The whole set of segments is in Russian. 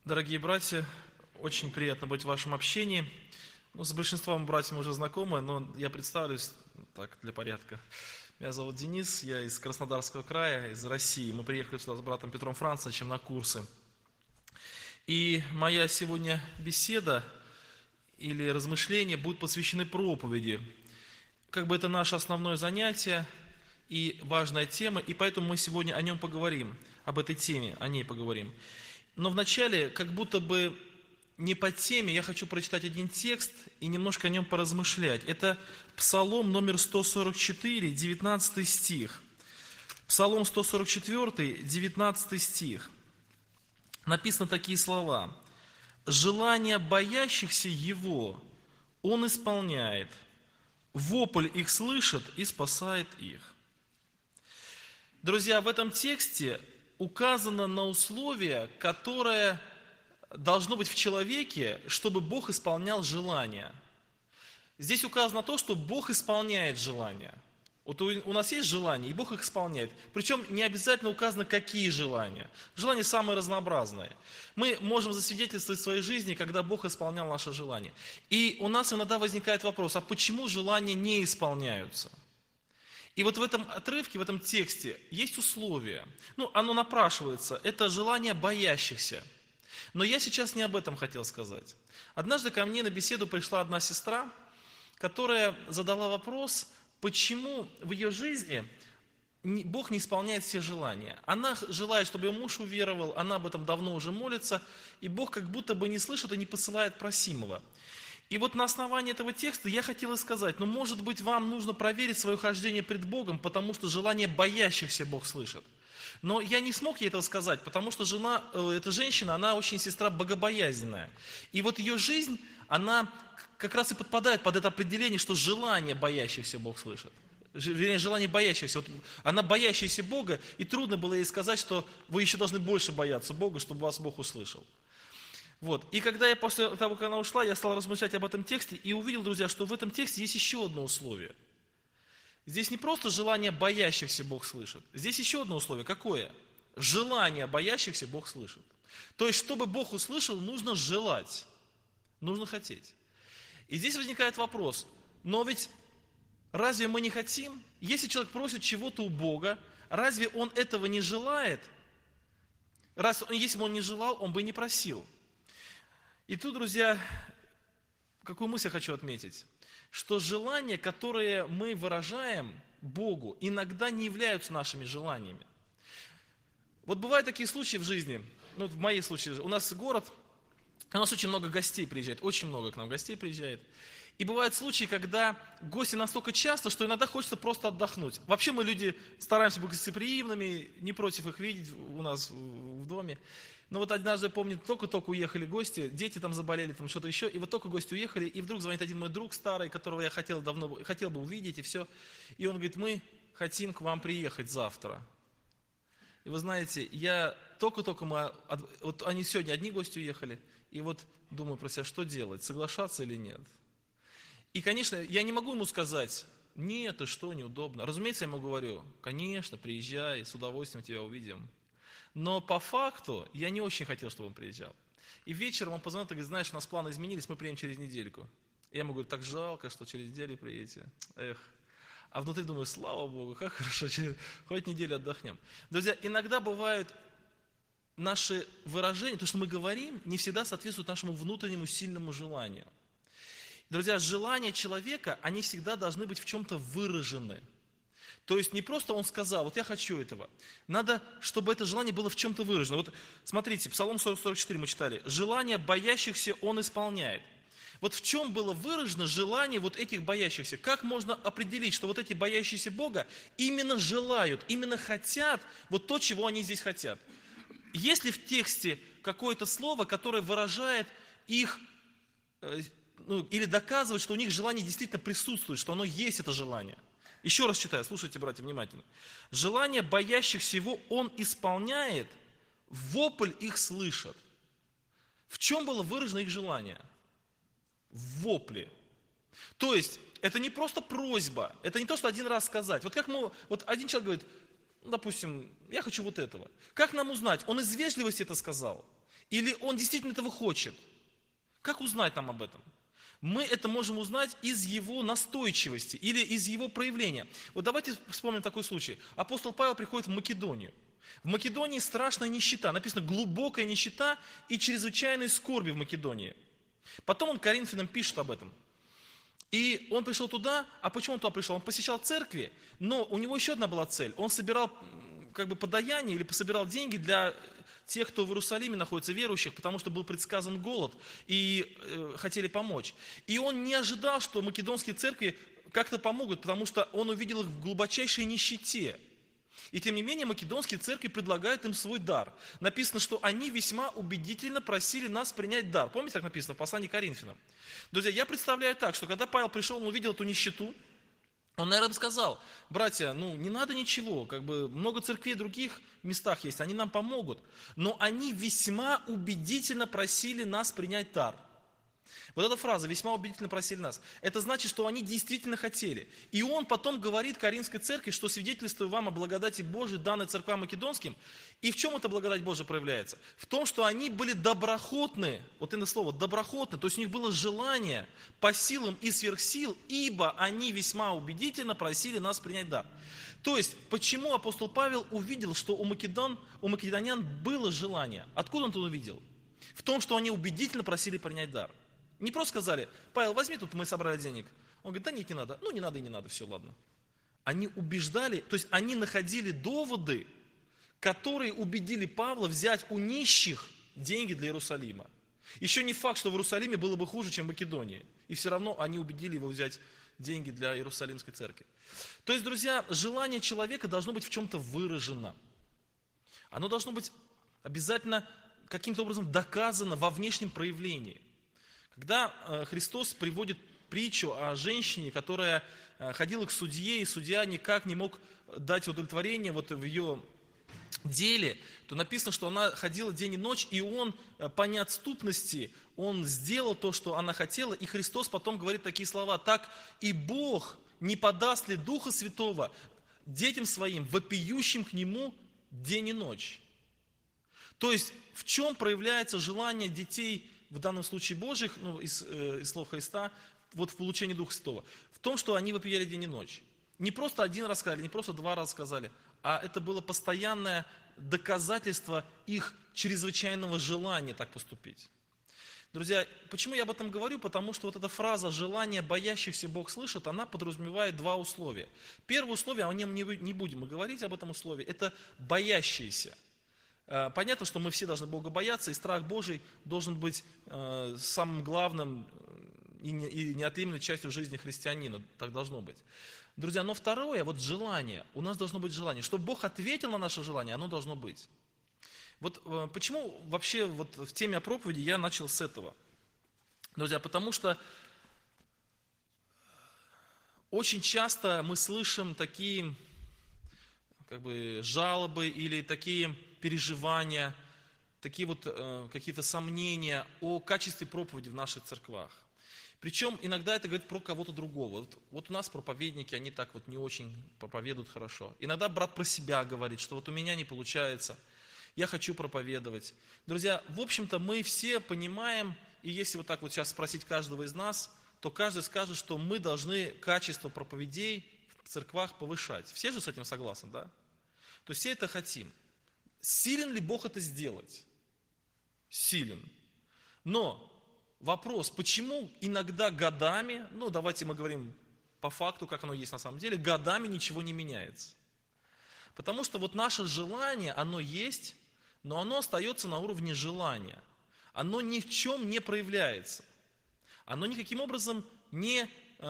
Дорогие братья, очень приятно быть в вашем общении. С большинством братьев мы уже знакомы, но я представлюсь так для порядка. Меня зовут Денис, я из Краснодарского края, из России. Мы приехали сюда с братом Петром Францевичем на курсы. И моя сегодня беседа или размышления будут посвящены проповеди. Это наше основное занятие и важная тема, и поэтому мы сегодня о нем поговорим, об этой теме, о ней поговорим. Но вначале, как будто бы не по теме, я хочу прочитать один текст и немножко о нем поразмышлять. Это Псалом номер 144, 19 стих. Псалом 144, 19 стих. Написаны такие слова. «Желания боящихся Его Он исполняет, вопль их слышит и спасает их». Друзья, в этом тексте указано на условие, которое должно быть в человеке, чтобы Бог исполнял желания. Здесь указано то, что Бог исполняет желания. Вот у нас есть желания, и Бог их исполняет. Причем не обязательно указано, какие желания. Желания самые разнообразные. Мы можем засвидетельствовать в своей жизни, когда Бог исполнял наши желания. И у нас иногда возникает вопрос, а почему желания не исполняются? И вот в этом отрывке, в этом тексте есть условие. Оно напрашивается. Это желание боящихся. Но я сейчас не об этом хотел сказать. Однажды ко мне на беседу пришла одна сестра, которая задала вопрос, почему в ее жизни Бог не исполняет все желания. Она желает, чтобы ее муж уверовал, она об этом давно уже молится, и Бог как будто бы не слышит и не посылает просимого. И вот на основании этого текста я хотел сказать, может быть, вам нужно проверить свое хождение пред Богом, потому что желание боящихся Бог слышит. Но я не смог ей этого сказать, потому что эта женщина, она очень сестра богобоязненная. И вот ее жизнь, она как раз и подпадает под это определение, что желание боящихся Бог слышит. Вернее, желание боящихся. Вот она боящаяся Бога, и трудно было ей сказать, что вы еще должны больше бояться Бога, чтобы вас Бог услышал. И когда я после того, как она ушла, я стал размышлять об этом тексте и увидел, друзья, что в этом тексте есть еще одно условие. Здесь не просто желание боящихся Бог слышит. Здесь еще одно условие. Какое? Желание боящихся Бог слышит. То есть, чтобы Бог услышал, нужно желать, нужно хотеть. И здесь возникает вопрос, но ведь разве мы не хотим? Если человек просит чего-то у Бога, разве он этого не желает? Если бы он не желал, он бы и не просил. И тут, друзья, какую мысль я хочу отметить? Что желания, которые мы выражаем Богу, иногда не являются нашими желаниями. Вот бывают такие случаи в жизни, в моей случае, у нас город, у нас очень много гостей приезжает, очень много к нам гостей приезжает. И бывают случаи, когда гости настолько часто, что иногда хочется просто отдохнуть. Вообще мы люди стараемся быть гостеприимными, не против их видеть у нас в доме. Но вот однажды, помню, только-только уехали гости, дети там заболели, там что-то еще, и вот только гости уехали, и вдруг звонит один мой друг старый, которого я хотел бы увидеть, и все. И он говорит, мы хотим к вам приехать завтра. И вы знаете, вот они сегодня одни гости уехали, и вот думаю про себя, что делать, соглашаться или нет. И, конечно, я не могу ему сказать, нет, ты что, неудобно. Разумеется, я ему говорю, конечно, приезжай, с удовольствием тебя увидим. Но по факту я не очень хотел, чтобы он приезжал. И вечером он позвонил и говорит, знаешь, у нас планы изменились, мы приедем через недельку. И я ему говорю, так жалко, что через неделю приедете. Эх. А внутри думаю, слава Богу, как хорошо, хоть неделю отдохнем. Друзья, иногда бывают наши выражения, то, что мы говорим, не всегда соответствует нашему внутреннему сильному желанию. Друзья, желания человека, они всегда должны быть в чем-то выражены. То есть не просто он сказал, вот я хочу этого. Надо, чтобы это желание было в чем-то выражено. Вот смотрите, Псалом 44 мы читали. Желание боящихся он исполняет. Вот в чем было выражено желание вот этих боящихся? Как можно определить, что вот эти боящиеся Бога именно желают, именно хотят вот то, чего они здесь хотят? Есть ли в тексте какое-то слово, которое выражает их, или доказывает, что у них желание действительно присутствует, что оно есть, это желание? Еще раз читаю, слушайте, братья, внимательно. Желание боящихся Его Он исполняет, вопль их слышит. В чем было выражено их желание? В вопле. То есть, это не просто просьба, это не то, что один раз сказать. Вот один человек говорит, допустим, я хочу вот этого. Как нам узнать? Он из вежливости это сказал? Или он действительно этого хочет? Как узнать нам об этом? Мы это можем узнать из его настойчивости или из его проявления. Вот давайте вспомним такой случай. Апостол Павел приходит в Македонию. В Македонии страшная нищета, написано глубокая нищета и чрезвычайные скорби в Македонии. Потом он Коринфянам пишет об этом. И он пришел туда, а почему он туда пришел? Он посещал церкви, но у него еще одна была цель. Он собирал как бы подаяние или собирал деньги для тех, кто в Иерусалиме находится, верующих, потому что был предсказан голод и хотели помочь. И он не ожидал, что македонские церкви как-то помогут, потому что он увидел их в глубочайшей нищете. И тем не менее македонские церкви предлагают им свой дар. Написано, что они весьма убедительно просили нас принять дар. Помните, как написано в послании к Коринфянам? Друзья, я представляю так, что когда Павел пришел, он увидел эту нищету, он, наверное, сказал: братья, не надо ничего, как бы много церквей в других местах есть, они нам помогут. Но они весьма убедительно просили нас принять дар. Вот эта фраза «весьма убедительно просили нас», это значит, что они действительно хотели. И он потом говорит Коринфской церкви, что свидетельствую вам о благодати Божией, данной церквам македонским. И в чем эта благодать Божия проявляется? В том, что они были доброхотны, вот это слово, доброхотны, то есть у них было желание по силам и сверх сил, ибо они весьма убедительно просили нас принять дар. То есть, почему апостол Павел увидел, что у македонян было желание? Откуда он это увидел? В том, что они убедительно просили принять дар. Не просто сказали: Павел, возьми, тут мы собрали денег. Он говорит: да нет, не надо. Не надо и не надо, все, ладно. Они убеждали, то есть они находили доводы, которые убедили Павла взять у нищих деньги для Иерусалима. Еще не факт, что в Иерусалиме было бы хуже, чем в Македонии. И все равно они убедили его взять деньги для Иерусалимской церкви. То есть, друзья, желание человека должно быть в чем-то выражено. Оно должно быть обязательно каким-то образом доказано во внешнем проявлении. Когда Христос приводит притчу о женщине, которая ходила к судье, и судья никак не мог дать удовлетворение вот в ее деле, то написано, что она ходила день и ночь, и он по неотступности, он сделал то, что она хотела, и Христос потом говорит такие слова: «Так и Бог не подаст ли Духа Святого детям своим, вопиющим к Нему день и ночь». То есть, в чем проявляется желание детей, в данном случае Божьих, из слов Христа, вот в получении Духа Святого? В том, что они вопияли день и ночь. Не просто один раз сказали, не просто два раза сказали, а это было постоянное доказательство их чрезвычайного желания так поступить. Друзья, почему я об этом говорю? Потому что вот эта фраза «желание боящихся Бог слышит», она подразумевает два условия. Первое условие, о нем не будем говорить об этом условии, это боящиеся. Понятно, что мы все должны Бога бояться, и страх Божий должен быть самым главным и неотъемлемой частью жизни христианина. Так должно быть. Друзья, но второе, вот желание. У нас должно быть желание. Чтобы Бог ответил на наше желание, оно должно быть. Вот почему вообще вот в теме о проповеди я начал с этого? Друзья, потому что очень часто мы слышим такие жалобы или такие переживания, такие вот какие-то сомнения о качестве проповеди в наших церквах. Причем иногда это говорит про кого-то другого. Вот у нас проповедники, они так вот не очень проповедуют хорошо. Иногда брат про себя говорит, что вот у меня не получается, я хочу проповедовать. Друзья, в общем-то мы все понимаем, и если вот так вот сейчас спросить каждого из нас, то каждый скажет, что мы должны качество проповедей в церквах повышать. Все же с этим согласны, да? То есть все это хотим. Силен ли Бог это сделать? Силен. Но вопрос, почему иногда годами, давайте мы говорим по факту, как оно есть на самом деле, годами ничего не меняется. Потому что вот наше желание, оно есть, но оно остается на уровне желания. Оно ни в чем не проявляется. Оно никаким образом не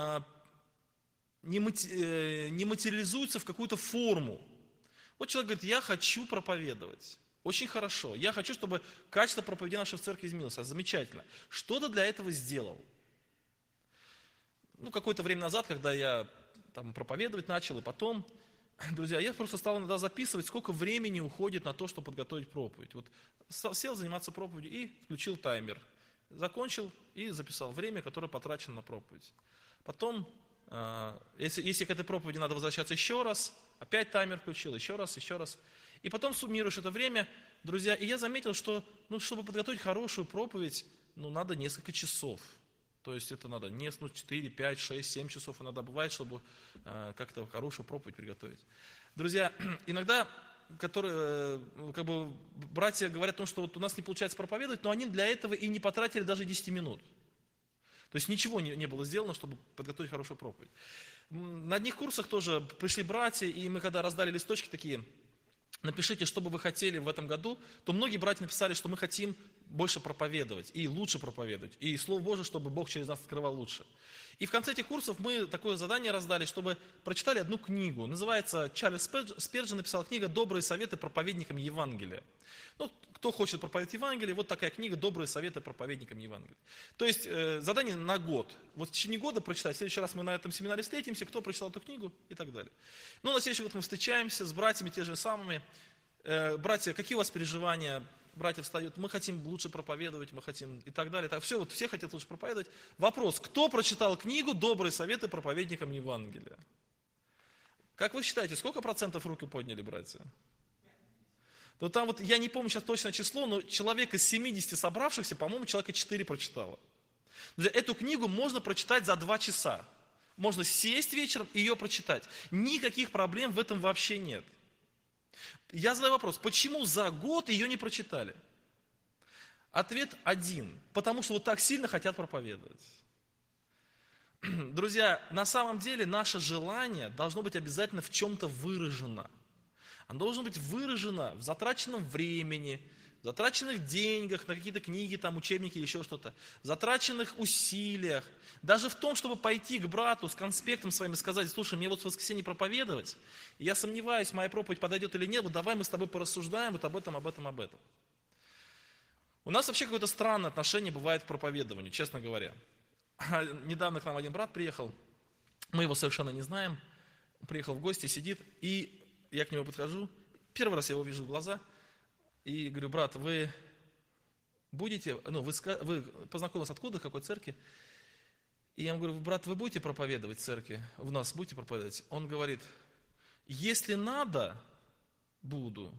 материализуется в какую-то форму. Вот человек говорит: я хочу проповедовать. Очень хорошо. Я хочу, чтобы качество проповеди нашей в церкви изменилось. Замечательно. Что-то для этого сделал. Какое-то время назад, когда я проповедовать начал, и потом, друзья, я просто стал иногда записывать, сколько времени уходит на то, чтобы подготовить проповедь. Вот сел заниматься проповедью и включил таймер. Закончил и записал время, которое потрачено на проповедь. Потом, если к этой проповеди надо возвращаться еще раз, опять таймер включил, еще раз. И потом суммируешь это время, друзья, и я заметил, что, чтобы подготовить хорошую проповедь, надо несколько часов. То есть это надо 4, 5, 6, 7 часов иногда бывает, чтобы как-то хорошую проповедь приготовить. Друзья, иногда братья говорят о том, что у нас не получается проповедовать, но они для этого и не потратили даже 10 минут. То есть ничего не было сделано, чтобы подготовить хорошую проповедь. На одних курсах тоже пришли братья, и мы когда раздали листочки такие, напишите, что бы вы хотели в этом году, то многие братья написали, что мы хотим больше проповедовать и лучше проповедовать, и Слово Божие, чтобы Бог через нас открывал лучше. И в конце этих курсов мы такое задание раздали, чтобы прочитали одну книгу. Называется, Чарльз Спержен написал книга «Добрые советы проповедникам Евангелия». Кто хочет проповедовать Евангелие, вот такая книга «Добрые советы проповедникам Евангелия». То есть задание на год. Вот в течение года прочитать. В следующий раз мы на этом семинаре встретимся, кто прочитал эту книгу и так далее. На следующий год мы встречаемся с братьями те же самыми. Братья, какие у вас переживания? Братья встают, мы хотим лучше проповедовать, мы хотим и так далее. Все хотят лучше проповедовать. Вопрос, кто прочитал книгу «Добрые советы проповедникам Евангелия»? Как вы считаете, сколько процентов руки подняли, братья? Там я не помню сейчас точное число, но человек из 70 собравшихся, по-моему, человека 4 прочитало. Эту книгу можно прочитать за 2 часа. Можно сесть вечером и ее прочитать. Никаких проблем в этом вообще нет. Я задаю вопрос, почему за год ее не прочитали? Ответ один. Потому что так сильно хотят проповедовать. Друзья, на самом деле наше желание должно быть обязательно в чем-то выражено. Оно должно быть выражено в затраченном времени, в затраченных деньгах на какие-то книги, учебники или еще что-то, в затраченных усилиях. Даже в том, чтобы пойти к брату с конспектом своим и сказать, слушай, мне в воскресенье проповедовать, и я сомневаюсь, моя проповедь подойдет или нет, давай мы с тобой порассуждаем об этом. У нас вообще какое-то странное отношение бывает к проповедованию, честно говоря. Недавно к нам один брат приехал, мы его совершенно не знаем, приехал в гости, сидит, и я к нему подхожу, первый раз я его вижу в глаза, и говорю, брат, вы будете, вы познакомились откуда, в какой церкви? И я ему говорю, брат, вы будете проповедовать в церкви? В нас будете проповедовать? Он говорит, если надо, буду.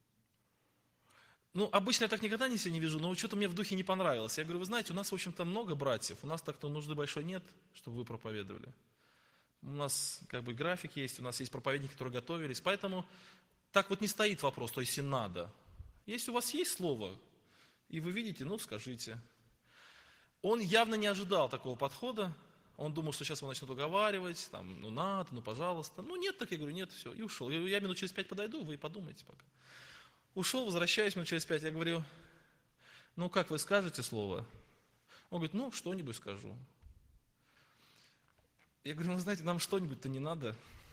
Обычно я так никогда себе не вижу, но что-то мне в духе не понравилось. Я говорю, вы знаете, у нас, в общем-то, много братьев, у нас так-то нужды большой нет, чтобы вы проповедовали. У нас график есть, у нас есть проповедники, которые готовились, поэтому так не стоит вопрос, то есть и надо. Если у вас есть слово, и вы видите, скажите. Он явно не ожидал такого подхода, он думал, что сейчас его начнут уговаривать, надо, пожалуйста. Нет, так я говорю, нет, все, и ушел. Я говорю, я минут через 5 подойду, вы подумайте пока. Ушел, возвращаюсь минут через 5, я говорю, как вы скажете слово? Он говорит, что-нибудь скажу. Я говорю, вы знаете, нам что-нибудь-то не надо.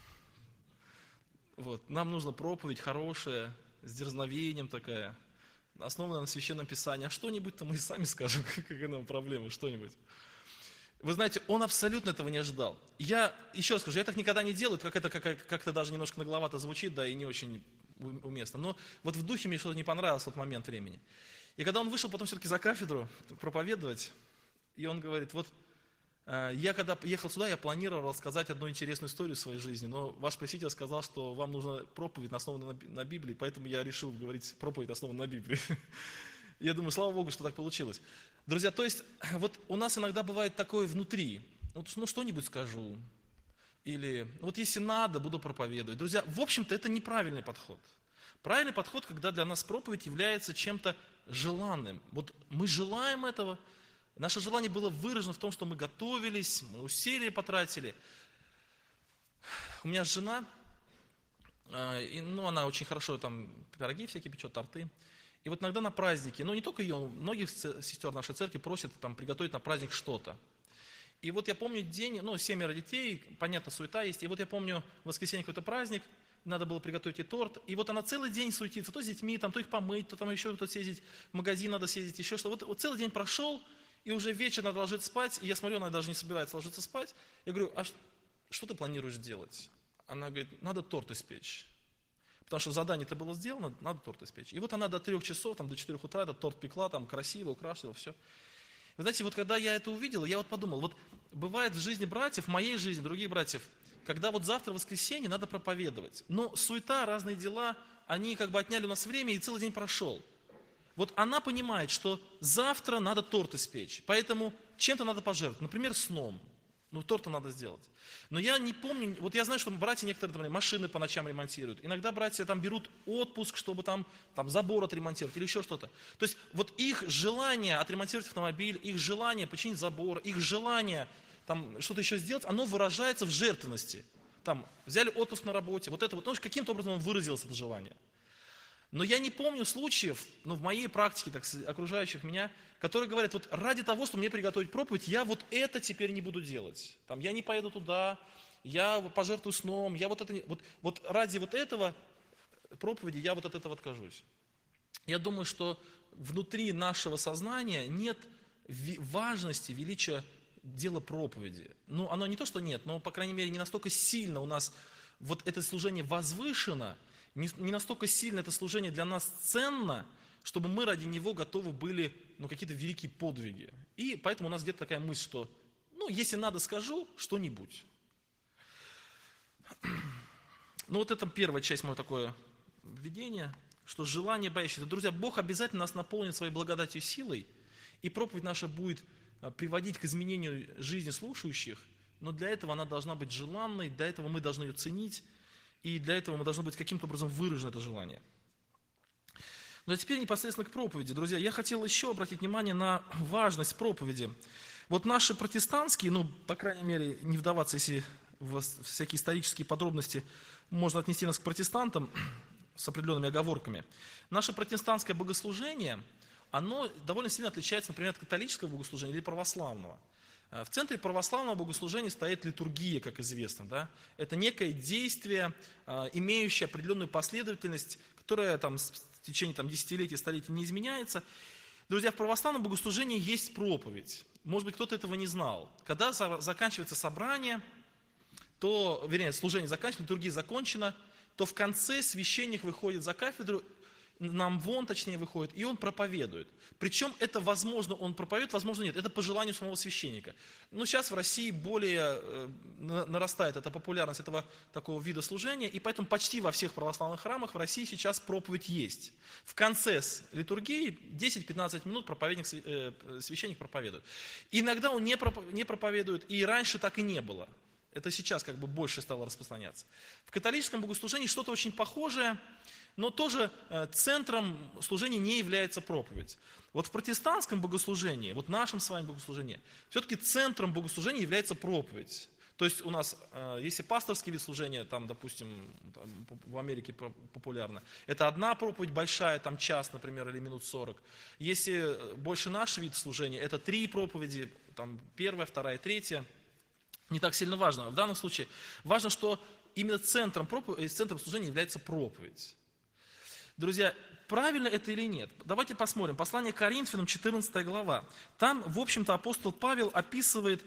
Нам нужна проповедь хорошая, с дерзновением такая, основанная на Священном Писании. А что-нибудь-то мы и сами скажем, какая нам проблема, что-нибудь. Вы знаете, он абсолютно этого не ожидал. Я еще раз скажу, я так никогда не делаю, как-то даже немножко нагловато звучит, да, и не очень уместно. Но в духе мне что-то не понравилось в тот момент времени. И когда он вышел потом все-таки за кафедру проповедовать, и он говорит, я когда ехал сюда, я планировал рассказать одну интересную историю в своей жизни, но ваш пресвитер сказал, что вам нужна проповедь, основанная на Библии, поэтому я решил говорить проповедь, основанную на Библии. Я думаю, слава Богу, что так получилось. Друзья, то есть у нас иногда бывает такое внутри, что-нибудь скажу, или если надо, буду проповедовать. Друзья, в общем-то, это неправильный подход. Правильный подход, когда для нас проповедь является чем-то желанным. Мы желаем этого. Наше желание было выражено в том, что мы готовились, мы усилия потратили. У меня жена, она очень хорошо пироги всякие печет, торты. И иногда на праздники, не только ее, многих сестер нашей церкви просят приготовить на праздник что-то. И я помню день, 7 детей, понятно, суета есть. И я помню, в воскресенье какой-то праздник, надо было приготовить и торт. И она целый день суетится, то с детьми, то их помыть, то еще кто-то съездить, в магазин надо съездить, еще что-то. Целый день прошел, и уже вечер надо ложиться спать, и я смотрю, она даже не собирается ложиться спать. Я говорю, а что ты планируешь делать? Она говорит, надо торт испечь. Потому что задание-то было сделано, надо торт испечь. И она до 3 часов, до 4 утра этот торт пекла, красиво, украшила, все. Вы знаете, когда я это увидел, я подумал, бывает в жизни братьев, в моей жизни, других братьев, когда завтра воскресенье надо проповедовать. Но суета, разные дела, они как бы отняли у нас время, и целый день прошел. Вот она понимает, что завтра надо торт испечь, поэтому чем-то надо пожертвовать, например, сном. Ну, торта надо сделать. Но я не помню, вот я знаю, что братья некоторые, например, машины по ночам ремонтируют. Иногда братья там берут отпуск, чтобы там забор отремонтировать или еще что-то. То есть вот их желание отремонтировать автомобиль, их желание починить забор, их желание там что-то еще сделать, оно выражается в жертвенности. Там взяли отпуск на работе, вот это вот, ну, каким-то образом выразилось это желание. Но я не помню случаев, ну, в моей практике, так сказать, окружающих меня, которые говорят, вот ради того, чтобы мне приготовить проповедь, я вот это теперь не буду делать. Там, я не поеду туда, я пожертвую сном, я вот это не... Вот ради вот этого проповеди я вот от этого откажусь. Я думаю, что внутри нашего сознания нет важности, величия дела проповеди. Ну, оно не то, что нет, но, по крайней мере, не настолько сильно у нас вот это служение возвышено, не настолько сильно это служение для нас ценно, чтобы мы ради него готовы были, ну, какие-то великие подвиги. И поэтому у нас где-то такая мысль, что, ну, если надо, скажу что-нибудь. Ну, вот это первая часть моего такое введение, что желание боящихся. Друзья, Бог обязательно нас наполнит своей благодатью и силой, и проповедь наша будет приводить к изменению жизни слушающих, но для этого она должна быть желанной, для этого мы должны ее ценить, и для этого мы должны быть каким-то образом выражено это желание. Ну а теперь непосредственно к проповеди. Друзья, я хотел еще обратить внимание на важность проповеди. Вот наши протестантские, ну, по крайней мере, не вдаваться, если в всякие исторические подробности, можно отнести нас к протестантам с определенными оговорками. Наше протестантское богослужение, оно довольно сильно отличается, например, от католического богослужения или православного. В центре православного богослужения стоит литургия, как известно. Да? Это некое действие, имеющее определенную последовательность, которая там, в течение десятилетий, столетий не изменяется. Друзья, в православном богослужении есть проповедь. Может быть, кто-то этого не знал. Когда заканчивается собрание, то, вернее, служение заканчивается, литургия закончена, то в конце священник выходит за кафедру, на амвон, точнее, выходит, и он проповедует. Причем это, возможно, он проповедует, возможно, нет. Это по желанию самого священника. Но сейчас в России более нарастает эта популярность этого такого вида служения, и поэтому почти во всех православных храмах в России сейчас проповедь есть. В конце литургии 10-15 минут священник проповедует. Иногда он не проповедует, и раньше так и не было. Это сейчас как бы больше стало распространяться. В католическом богослужении что-то очень похожее, но тоже центром служения не является проповедь. Вот в протестантском богослужении, вот нашем с вами богослужении, все-таки центром богослужения является проповедь. То есть у нас, если пасторский вид служения, там, допустим, в Америке популярно, это одна проповедь большая, там час, например, или минут 40. Если больше наш вид служения, это 3 проповеди, там, первая, вторая, третья. Не так сильно важно. В данном случае важно, что именно центром служения является проповедь. Друзья, правильно это или нет? Давайте посмотрим. Послание к Коринфянам, 14 глава. Там, в общем-то, апостол Павел описывает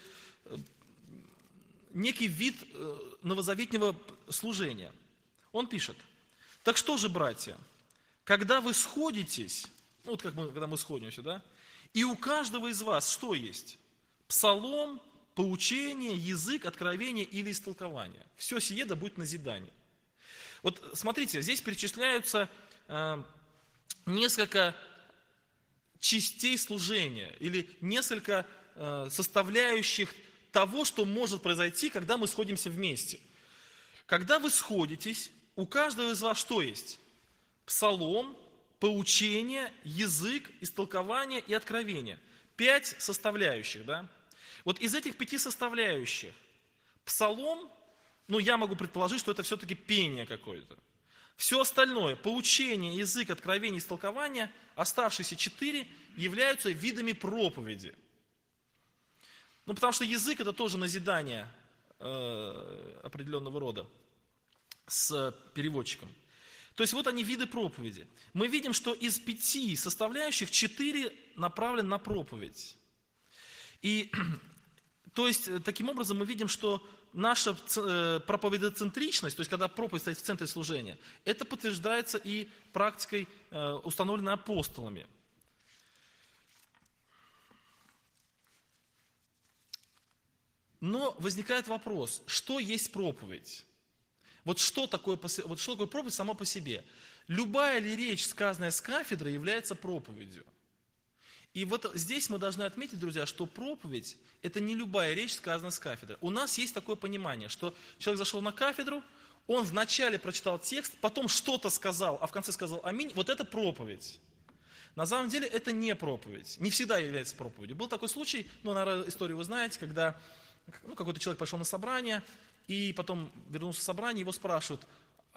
некий вид новозаветнего служения. Он пишет: «Так что же, братья, когда вы сходитесь, ну вот когда мы сходимся, да, и у каждого из вас что есть? Псалом, поучение, язык, откровение или истолкование. Все сие да будет назидание». Вот смотрите, здесь перечисляются несколько частей служения или несколько составляющих того, что может произойти, когда мы сходимся вместе. Когда вы сходитесь, у каждого из вас что есть? Псалом, поучение, язык, истолкование и откровение. 5 составляющих, да? Вот из этих 5 составляющих псалом, ну, я могу предположить, что это все-таки пение какое-то. Все остальное, поучение, язык, откровение, истолкование, оставшиеся 4 являются видами проповеди. Ну, потому что язык – это тоже назидание определенного рода с переводчиком. То есть вот они, виды проповеди. Мы видим, что из 5 составляющих 4 направлены на проповедь. И, то есть, таким образом, мы видим, что наша проповедоцентричность, то есть когда проповедь стоит в центре служения, это подтверждается и практикой, установленной апостолами. Но возникает вопрос, что есть проповедь? Вот что такое проповедь сама по себе? Любая ли речь, сказанная с кафедры, является проповедью. И вот здесь мы должны отметить, друзья, что проповедь – это не любая речь, сказанная с кафедры. У нас есть такое понимание, что человек зашел на кафедру, он вначале прочитал текст, потом что-то сказал, а в конце сказал «Аминь». Вот это проповедь. На самом деле это не проповедь, не всегда является проповедью. Был такой случай, наверное, историю вы знаете, когда какой-то человек пошел на собрание, и потом вернулся в собрание, его спрашивают,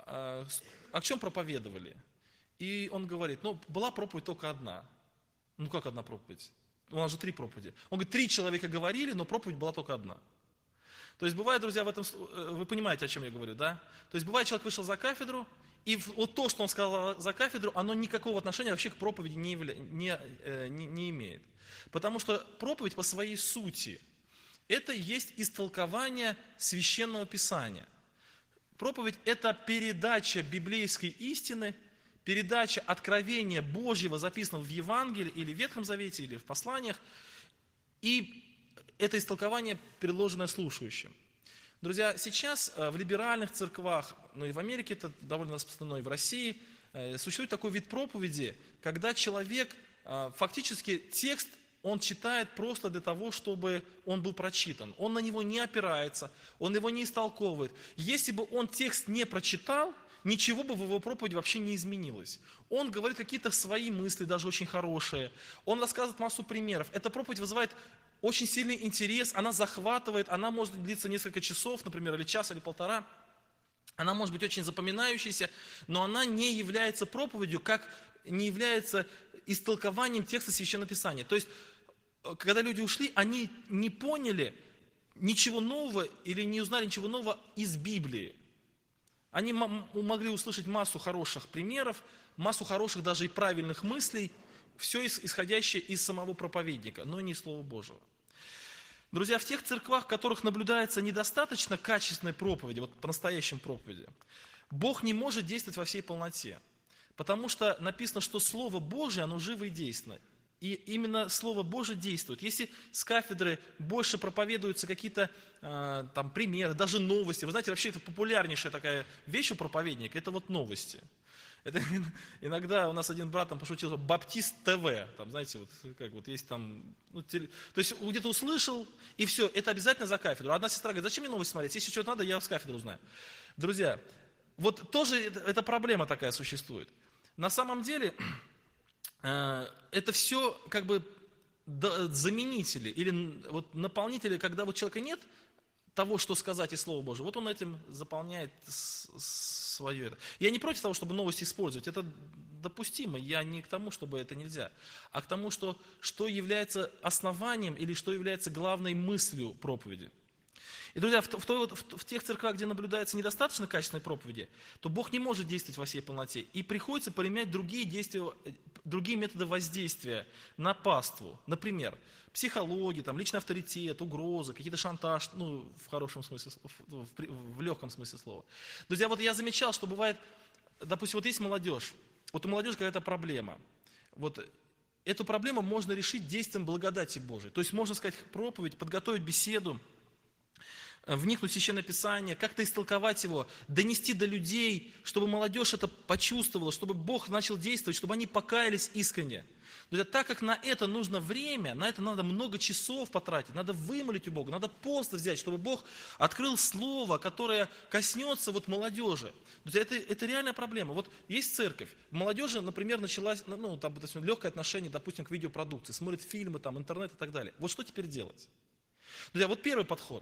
о чем проповедовали? И он говорит, была проповедь только одна. Как одна проповедь? У нас же 3 проповеди. Он говорит, 3 человека говорили, но проповедь была только одна. То есть бывает, друзья, вы понимаете, о чем я говорю, да? То есть бывает, человек вышел за кафедру, и вот то, что он сказал за кафедру, оно никакого отношения вообще к проповеди не имеет. Потому что проповедь по своей сути, это есть истолкование Священного Писания. Проповедь – это передача библейской истины, передача откровения Божьего, записанного в Евангелии или в Ветхом Завете, или в посланиях, и это истолкование, предложенное слушающим. Друзья, сейчас в либеральных церквах, и в Америке это довольно распространено, и в России, существует такой вид проповеди, когда человек фактически текст, он читает просто для того, чтобы он был прочитан. Он на него не опирается, он его не истолковывает. Если бы он текст не прочитал, ничего бы в его проповеди вообще не изменилось. Он говорит какие-то свои мысли, даже очень хорошие. Он рассказывает массу примеров. Эта проповедь вызывает очень сильный интерес, она захватывает, она может длиться несколько часов, например, или час, или полтора. Она может быть очень запоминающейся, но она не является проповедью, как не является истолкованием текста Священного Писания. То есть, когда люди ушли, они не поняли ничего нового или не узнали ничего нового из Библии. Они могли услышать массу хороших примеров, массу хороших даже и правильных мыслей, все исходящее из самого проповедника, но не из Слова Божьего. Друзья, в тех церквах, в которых наблюдается недостаточно качественной проповеди, вот по-настоящему проповеди, Бог не может действовать во всей полноте. Потому что написано, что Слово Божие, оно живо и действенно. И именно Слово Божие действует. Если с кафедры больше проповедуются какие-то там примеры, даже новости. Вы знаете, вообще это популярнейшая такая вещь у проповедника, это вот новости. Это, иногда у нас один брат там пошутил, Баптист ТВ, там, знаете, вот, как вот есть там, то есть где-то услышал, и все, это обязательно за кафедру. Одна сестра говорит, зачем мне новости смотреть, если что-то надо, я с кафедры узнаю. Друзья, вот тоже эта проблема такая существует. На самом деле, это все как бы заменители или вот наполнители, когда вот человека нет того, что сказать из Слова Божьего, вот он этим заполняет свое. Я не против того, чтобы новости использовать, это допустимо, я не к тому, чтобы это нельзя, а к тому, что является основанием или что является главной мыслью проповеди. И, друзья, в тех церквах, где наблюдается недостаточно качественной проповеди, то Бог не может действовать во всей полноте. И приходится применять другие методы воздействия на паству. Например, психология, там, личный авторитет, угрозы, какие-то шантаж, в хорошем смысле, в легком смысле слова. Друзья, вот я замечал, что бывает, допустим, вот есть молодежь, вот у молодежи какая-то проблема. Вот эту проблему можно решить действием благодати Божией. То есть можно сказать проповедь, подготовить беседу, вникнуть в Священное Писание, как-то истолковать его, донести до людей, чтобы молодежь это почувствовала, чтобы Бог начал действовать, чтобы они покаялись искренне. Друзья, так как на это нужно время, на это надо много часов потратить, надо вымолить у Бога, надо пост взять, чтобы Бог открыл слово, которое коснется вот молодежи. Друзья, это реальная проблема. Вот есть церковь, молодежи, например, началась, допустим, легкое отношение, допустим, к видеопродукции, смотрит фильмы, там, интернет и так далее. Вот что теперь делать? Друзья, вот первый подход.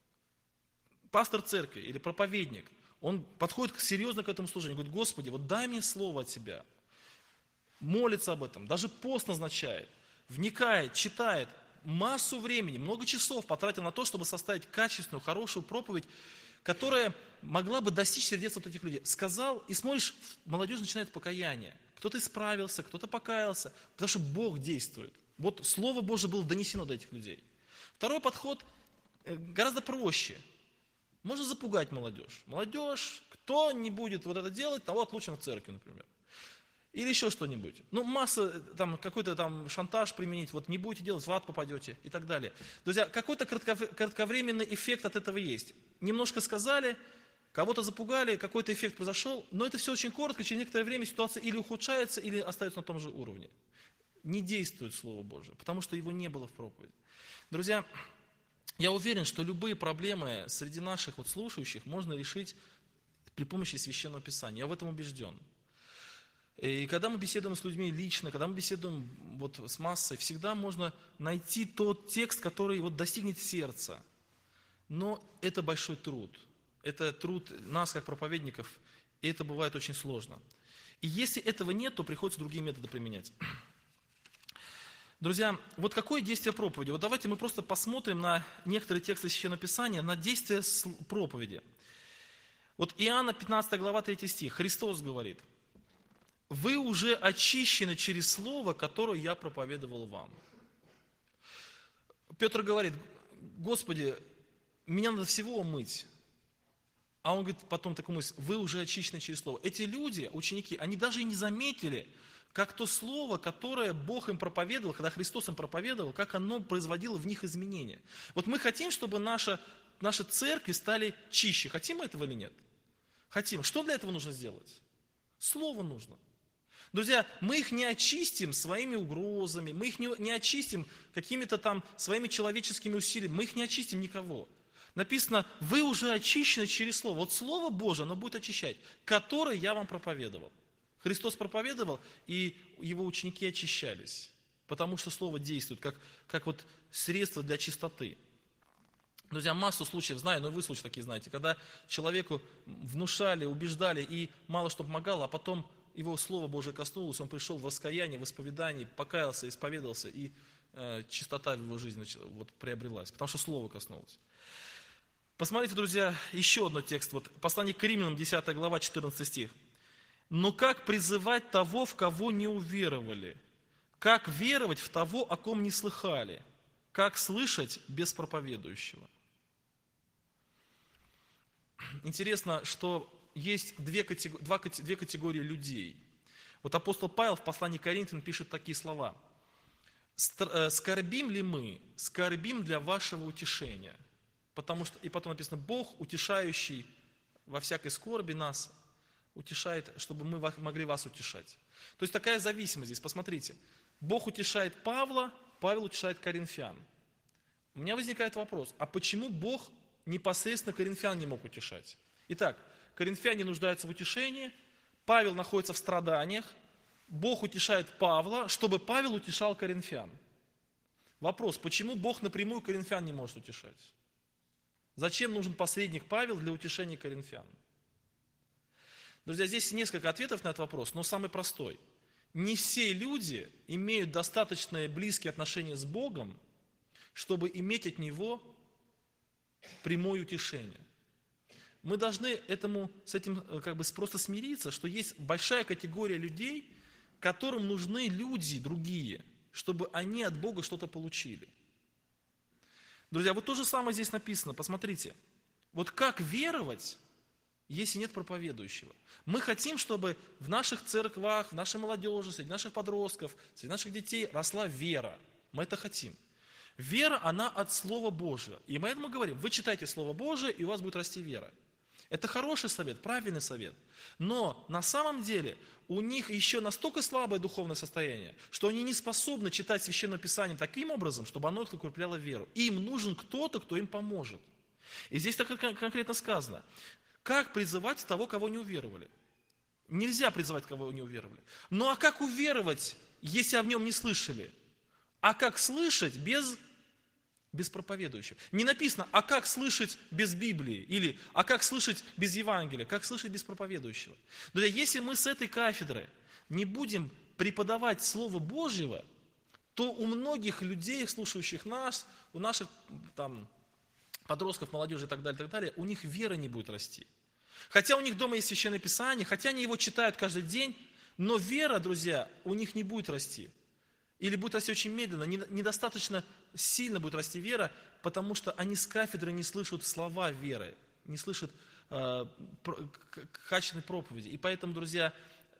Пастор церкви или проповедник, он подходит серьезно к этому служению, говорит, Господи, вот дай мне слово от Тебя. Молится об этом, даже пост назначает, вникает, читает, массу времени, много часов потратил на то, чтобы составить качественную, хорошую проповедь, которая могла бы достичь сердец вот этих людей. Сказал, и смотришь, молодежь начинает покаяние. Кто-то исправился, кто-то покаялся, потому что Бог действует. Вот Слово Божие было донесено до этих людей. Второй подход гораздо проще. Можно запугать молодежь. Молодежь, кто не будет вот это делать, того отлучен в церкви, например. Или еще что-нибудь. Масса, какой-то там шантаж применить, вот не будете делать, в ад попадете и так далее. Друзья, какой-то кратковременный эффект от этого есть. Немножко сказали, Кого-то запугали, какой-то эффект произошел, но это все очень коротко, через некоторое время ситуация или ухудшается, или остается на том же уровне. Не действует Слово Божие, потому что его не было в проповеди. Друзья, я уверен, что любые проблемы среди наших слушающих можно решить при помощи Священного Писания. Я в этом убежден. И когда мы беседуем с людьми лично, когда мы беседуем с массой, всегда можно найти тот текст, который достигнет сердца. Но это большой труд. Это труд нас, как проповедников, и это бывает очень сложно. И если этого нет, то приходится другие методы применять. Друзья, какое действие проповеди? Давайте мы просто посмотрим на некоторые тексты Священного Писания, на действие проповеди. Иоанна 15 глава 3 стих. Христос говорит: «Вы уже очищены через слово, которое я проповедовал вам». Петр говорит: «Господи, меня надо всего умыть». А он говорит потом такую мысль: вы уже очищены через слово. Эти люди, ученики, они даже и не заметили, как то слово, которое Бог им проповедовал, когда Христос им проповедовал, как оно производило в них изменения. Мы хотим, чтобы наши церкви стали чище. Хотим мы этого или нет? Хотим. Что для этого нужно сделать? Слово нужно. Друзья, мы их не очистим своими угрозами, мы их не очистим какими-то своими человеческими усилиями, мы их не очистим никого. Написано: вы уже очищены через Слово. Слово Божие, оно будет очищать, которое я вам проповедовал. Христос проповедовал, и его ученики очищались, потому что Слово действует, как средство для чистоты. Друзья, массу случаев знаю, но вы случаи такие знаете, когда человеку внушали, убеждали, и мало что помогало, а потом его Слово Божие коснулось, он пришел в раскаяние, в исповедании, покаялся, исповедался, и чистота в его жизни приобрелась, потому что Слово коснулось. Посмотрите, друзья, еще один текст. Послание к Римлянам, 10 глава, 14 стих. «Но как призывать того, в кого не уверовали? Как веровать в того, о ком не слыхали? Как слышать без проповедующего?» Интересно, что есть две категории людей. Апостол Павел в послании к Коринфянам пишет такие слова: «Скорбим ли мы? Скорбим для вашего утешения». И потом написано: «Бог, утешающий во всякой скорби нас, утешает, чтобы мы могли вас утешать». То есть такая зависимость здесь. Посмотрите. Бог утешает Павла, Павел утешает коринфян. У меня возникает вопрос: а почему Бог непосредственно коринфян не мог утешать? Итак, коринфяне нуждаются в утешении, Павел находится в страданиях, Бог утешает Павла, чтобы Павел утешал коринфян. Вопрос: почему Бог напрямую коринфян не может утешать? Зачем нужен посредник Павел для утешения коринфян? Друзья, здесь несколько ответов на этот вопрос, но самый простой. Не все люди имеют достаточно близкие отношения с Богом, чтобы иметь от Него прямое утешение. Мы должны с этим просто смириться, что есть большая категория людей, которым нужны люди другие, чтобы они от Бога что-то получили. Друзья, то же самое здесь написано, посмотрите. Как веровать, если нет проповедующего? Мы хотим, чтобы в наших церквах, в нашей молодежи, среди наших подростков, среди наших детей росла вера. Мы это хотим. Вера, она от Слова Божьего. И мы этому говорим: вы читайте Слово Божие, и у вас будет расти вера. Это хороший совет, правильный совет. Но на самом деле у них еще настолько слабое духовное состояние, что они не способны читать Священное Писание таким образом, чтобы оно их укрепляло веру. Им нужен кто-то, кто им поможет. И здесь так конкретно сказано: как призывать того, кого не уверовали? Нельзя призывать, кого не уверовали. Ну а как уверовать, если о нем не слышали? А как слышать без проповедующих? Не написано: а как слышать без Библии? Или а как слышать без Евангелия? Как слышать без проповедующего? Друзья, если мы с этой кафедры не будем преподавать Слово Божьего, то у многих людей, слушающих нас, у наших подростков, молодежи и так далее, у них вера не будет расти. Хотя у них дома есть Священное Писание, хотя они его читают каждый день, но вера, друзья, у них не будет расти. Или будет расти очень медленно, недостаточно сильно будет расти вера, потому что они с кафедры не слышат слова веры, не слышат качественной проповеди. И поэтому, друзья,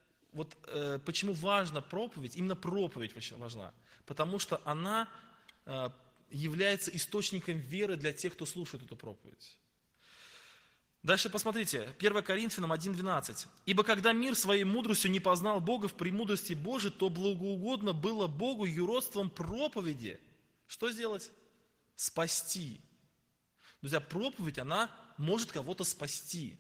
почему важна проповедь, именно проповедь очень важна, потому что она является источником веры для тех, кто слушает эту проповедь. Дальше посмотрите, 1 Коринфянам 1:12. «Ибо когда мир своей мудростью не познал Бога в премудрости Божией, то благоугодно было Богу юродством проповеди». Что сделать? Спасти. Друзья, проповедь, она может кого-то спасти.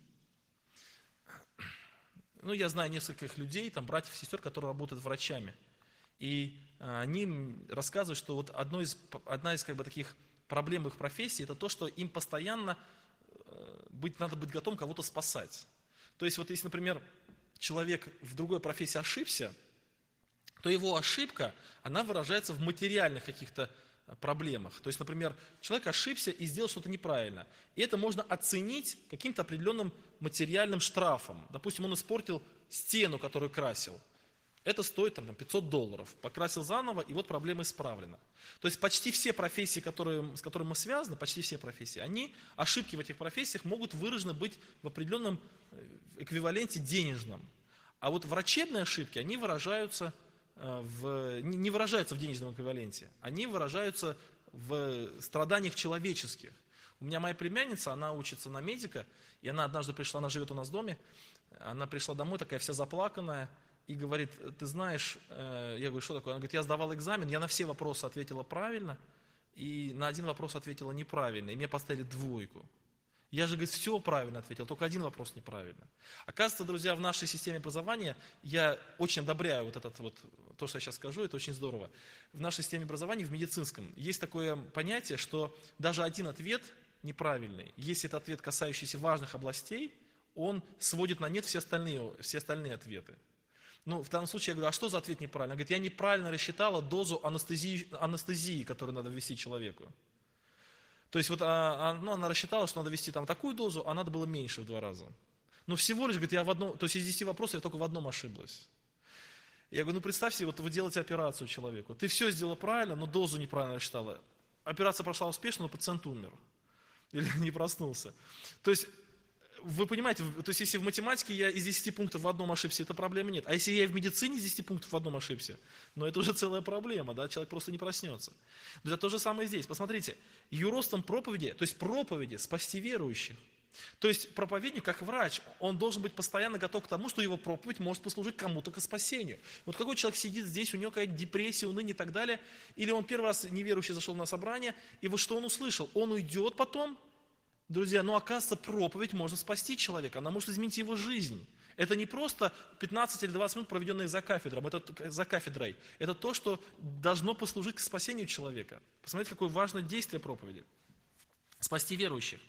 Ну, я знаю нескольких людей, там, братьев и сестер, которые работают врачами. И они рассказывают, что вот одна из как бы таких проблем их профессии, это то, что им постоянно надо быть готовым кого-то спасать. То есть вот если, например, человек в другой профессии ошибся, то его ошибка, она выражается в материальных каких-то проблемах. То есть, например, человек ошибся и сделал что-то неправильно. И это можно оценить каким-то определенным материальным штрафом. Допустим, он испортил стену, которую красил. Это стоит там, $500. Покрасил заново, и вот проблема исправлена. То есть почти все профессии, с которыми мы связаны, почти все профессии, ошибки в этих профессиях могут выражены быть в определенном эквиваленте денежном. А вот врачебные ошибки, они выражаются не выражаются в денежном эквиваленте, они выражаются в страданиях человеческих. У меня моя племянница, она учится на медика, и она однажды пришла, она живет у нас в доме, она пришла домой такая вся заплаканная, и говорит: ты знаешь, я говорю, что такое? Она говорит: я сдавала экзамен, я на все вопросы ответила правильно, и на один вопрос ответила неправильно, и мне поставили 2. Я же, говорит, все правильно ответил, только один вопрос неправильно. Оказывается, друзья, в нашей системе образования, я очень одобряю то, что я сейчас скажу, это очень здорово. В нашей системе образования, в медицинском, есть такое понятие, что даже один ответ неправильный, если это ответ, касающийся важных областей, он сводит на нет все остальные ответы. Ну, в данном случае я говорю: а что за ответ неправильно? Она говорит: я неправильно рассчитала дозу анестезии, которую надо ввести человеку. То есть вот она рассчитала, что надо ввести там такую дозу, а надо было меньше в 2 раза. Но всего лишь, говорит, то есть из 10 вопросов я только в одном ошиблась. Я говорю: ну представь себе, вот вы делаете операцию человеку, ты все сделала правильно, но дозу неправильно рассчитала. Операция прошла успешно, но пациент умер. Или не проснулся. То есть, вы понимаете, то есть если в математике я из 10 пунктов в одном ошибся, это проблемы нет. А если я в медицине из 10 пунктов в одном ошибся, ну это уже целая проблема, да, человек просто не проснется. Друзья, то же самое здесь. Посмотрите, юродством проповеди, то есть проповеди спасти верующих. То есть проповедник, как врач, он должен быть постоянно готов к тому, что его проповедь может послужить кому-то к спасению. Вот какой человек сидит здесь, у него какая-то депрессия, уныние и так далее, или он первый раз неверующий зашел на собрание, и вот что он услышал? Он уйдет потом. Друзья, оказывается, проповедь может спасти человека, она может изменить его жизнь. Это не просто 15 или 20 минут, проведенные за кафедрой. Это то, что должно послужить к спасению человека. Посмотрите, какое важное действие проповеди. Спасти верующих.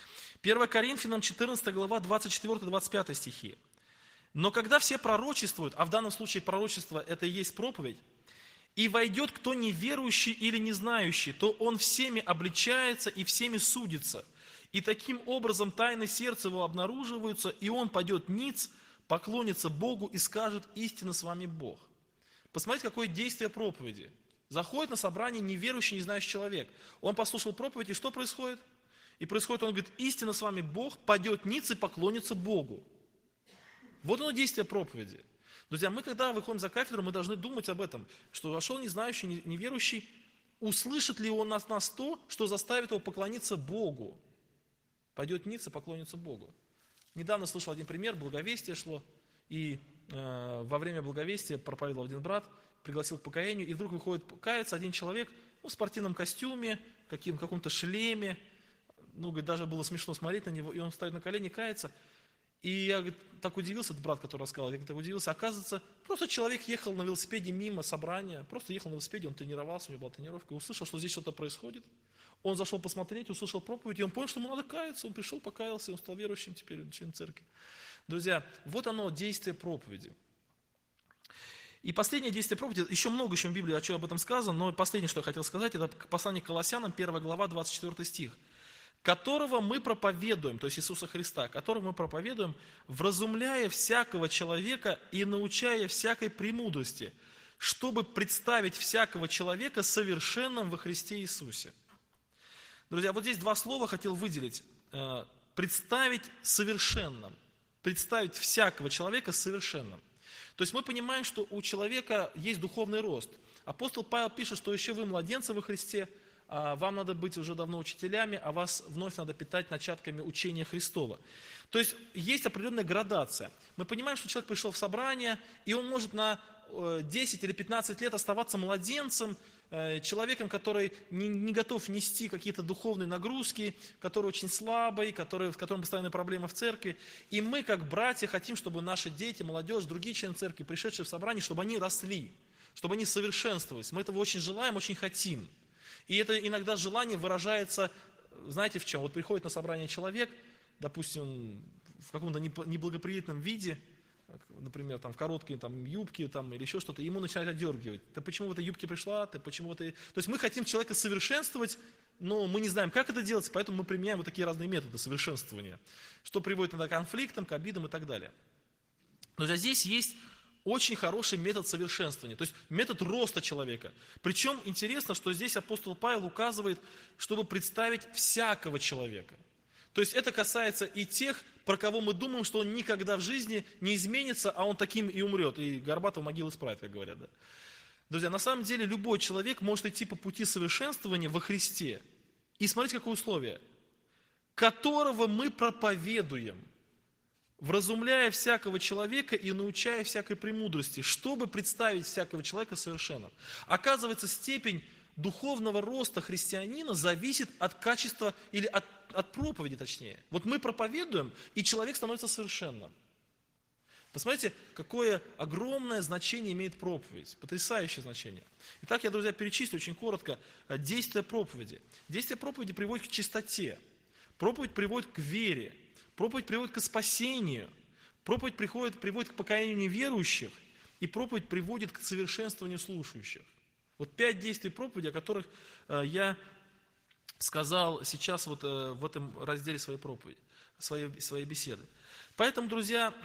1 Коринфянам 14 глава, 24-25 стихи. «Но когда все пророчествуют, а в данном случае пророчество это и есть проповедь, и войдет кто неверующий или не знающий, то он всеми обличается и всеми судится. И таким образом тайны сердца его обнаруживаются, и он падет ниц, поклонится Богу и скажет: истинно с вами Бог». Посмотрите, какое действие проповеди. Заходит на собрание неверующий, не знающий человек. Он послушал проповедь, и что происходит? И происходит, он говорит: истинно с вами Бог, падет ниц и поклонится Богу. Вот оно действие проповеди. Друзья, мы когда выходим за кафедру, мы должны думать об этом, что вошел незнающий, неверующий, услышит ли он от нас то, что заставит его поклониться Богу. Пойдет ниц и поклонится Богу. Недавно слышал один пример, благовестие шло, и во время благовестия проповедовал один брат, пригласил к покаянию, и вдруг выходит каяться один человек в спортивном костюме, каком-то шлеме, говорит, даже было смешно смотреть на него, и он встает на колени, кается. И я, говорит, так удивился, этот брат, который рассказал, я так удивился, оказывается, просто человек ехал на велосипеде мимо собрания, просто ехал на велосипеде, он тренировался, у него была тренировка, и услышал, что здесь что-то происходит. Он зашел посмотреть, услышал проповедь, и он понял, что ему надо каяться. Он пришел, покаялся, и он стал верующим теперь, членом церкви. Друзья, вот оно, действие проповеди. И последнее действие проповеди, еще много еще в Библии о чем об этом сказано, но последнее, что я хотел сказать, это послание к Колоссянам, 1 глава, 24 стих. «Которого мы проповедуем», то есть Иисуса Христа, «которого мы проповедуем, вразумляя всякого человека и научая всякой премудрости, чтобы представить всякого человека совершенным во Христе Иисусе». Друзья, вот здесь 2 слова хотел выделить. Представить совершенным. Представить всякого человека совершенным. То есть мы понимаем, что у человека есть духовный рост. Апостол Павел пишет, что еще вы младенцы во Христе, вам надо быть уже давно учителями, а вас вновь надо питать начатками учения Христова. То есть есть определенная градация. Мы понимаем, что человек пришел в собрание, и он может на 10 или 15 лет оставаться младенцем, человеком, который не готов нести какие-то духовные нагрузки, который очень слабый, в котором постоянные проблемы в церкви. И мы, как братья, хотим, чтобы наши дети, молодежь, другие члены церкви, пришедшие в собрание, чтобы они росли, чтобы они совершенствовались. Мы этого очень желаем, очень хотим. И это иногда желание выражается, знаете, в чем? Вот приходит на собрание человек, допустим, в каком-то неблагоприятном виде, например, там, в короткой там, юбке там, или еще что-то, ему начинают отдергивать. Ты почему в этой юбке пришла? Ты почему ты... То есть мы хотим человека совершенствовать, но мы не знаем, как это делать, поэтому мы применяем вот такие разные методы совершенствования, что приводит иногда к конфликтам, к обидам и так далее. Но здесь есть очень хороший метод совершенствования, то есть метод роста человека. Причем интересно, что здесь апостол Павел указывает, чтобы представить всякого человека. То есть это касается и тех, про кого мы думаем, что он никогда в жизни не изменится, а он таким и умрет, и горбатого могилы справит, как говорят. Да? Друзья, на самом деле любой человек может идти по пути совершенствования во Христе. И смотрите, какое условие. Которого мы проповедуем, вразумляя всякого человека и научая всякой премудрости, чтобы представить всякого человека совершенным. Оказывается, степень духовного роста христианина зависит от качества, или от проповеди точнее. Вот мы проповедуем, и человек становится совершенным. Посмотрите, какое огромное значение имеет проповедь, потрясающее значение. Итак, я, друзья, перечислю очень коротко действия проповеди. Действие проповеди приводит к чистоте, проповедь приводит к вере, проповедь приводит к спасению, проповедь приводит к покаянию неверующих, и проповедь приводит к совершенствованию слушающих. Вот 5 действий проповеди, о которых я сказал сейчас вот в этом разделе своей проповеди, своей беседы. Поэтому, друзья,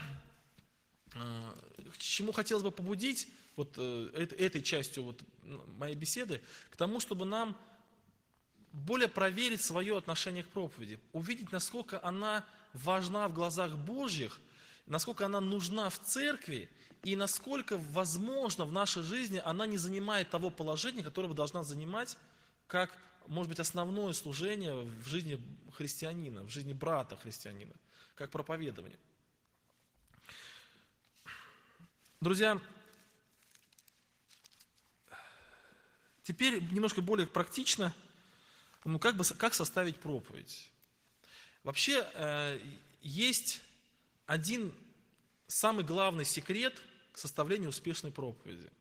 к чему хотелось бы побудить вот этой частью вот моей беседы, к тому, чтобы нам более проверить свое отношение к проповеди, увидеть, насколько она важна в глазах Божьих, насколько она нужна в церкви, и насколько, возможно, в нашей жизни она не занимает того положения, которое должна занимать, как, может быть, основное служение в жизни христианина, в жизни брата христианина, как проповедование. Друзья, теперь немножко более практично, как составить проповедь. Вообще, есть один самый главный секрет к составлению успешной проповеди.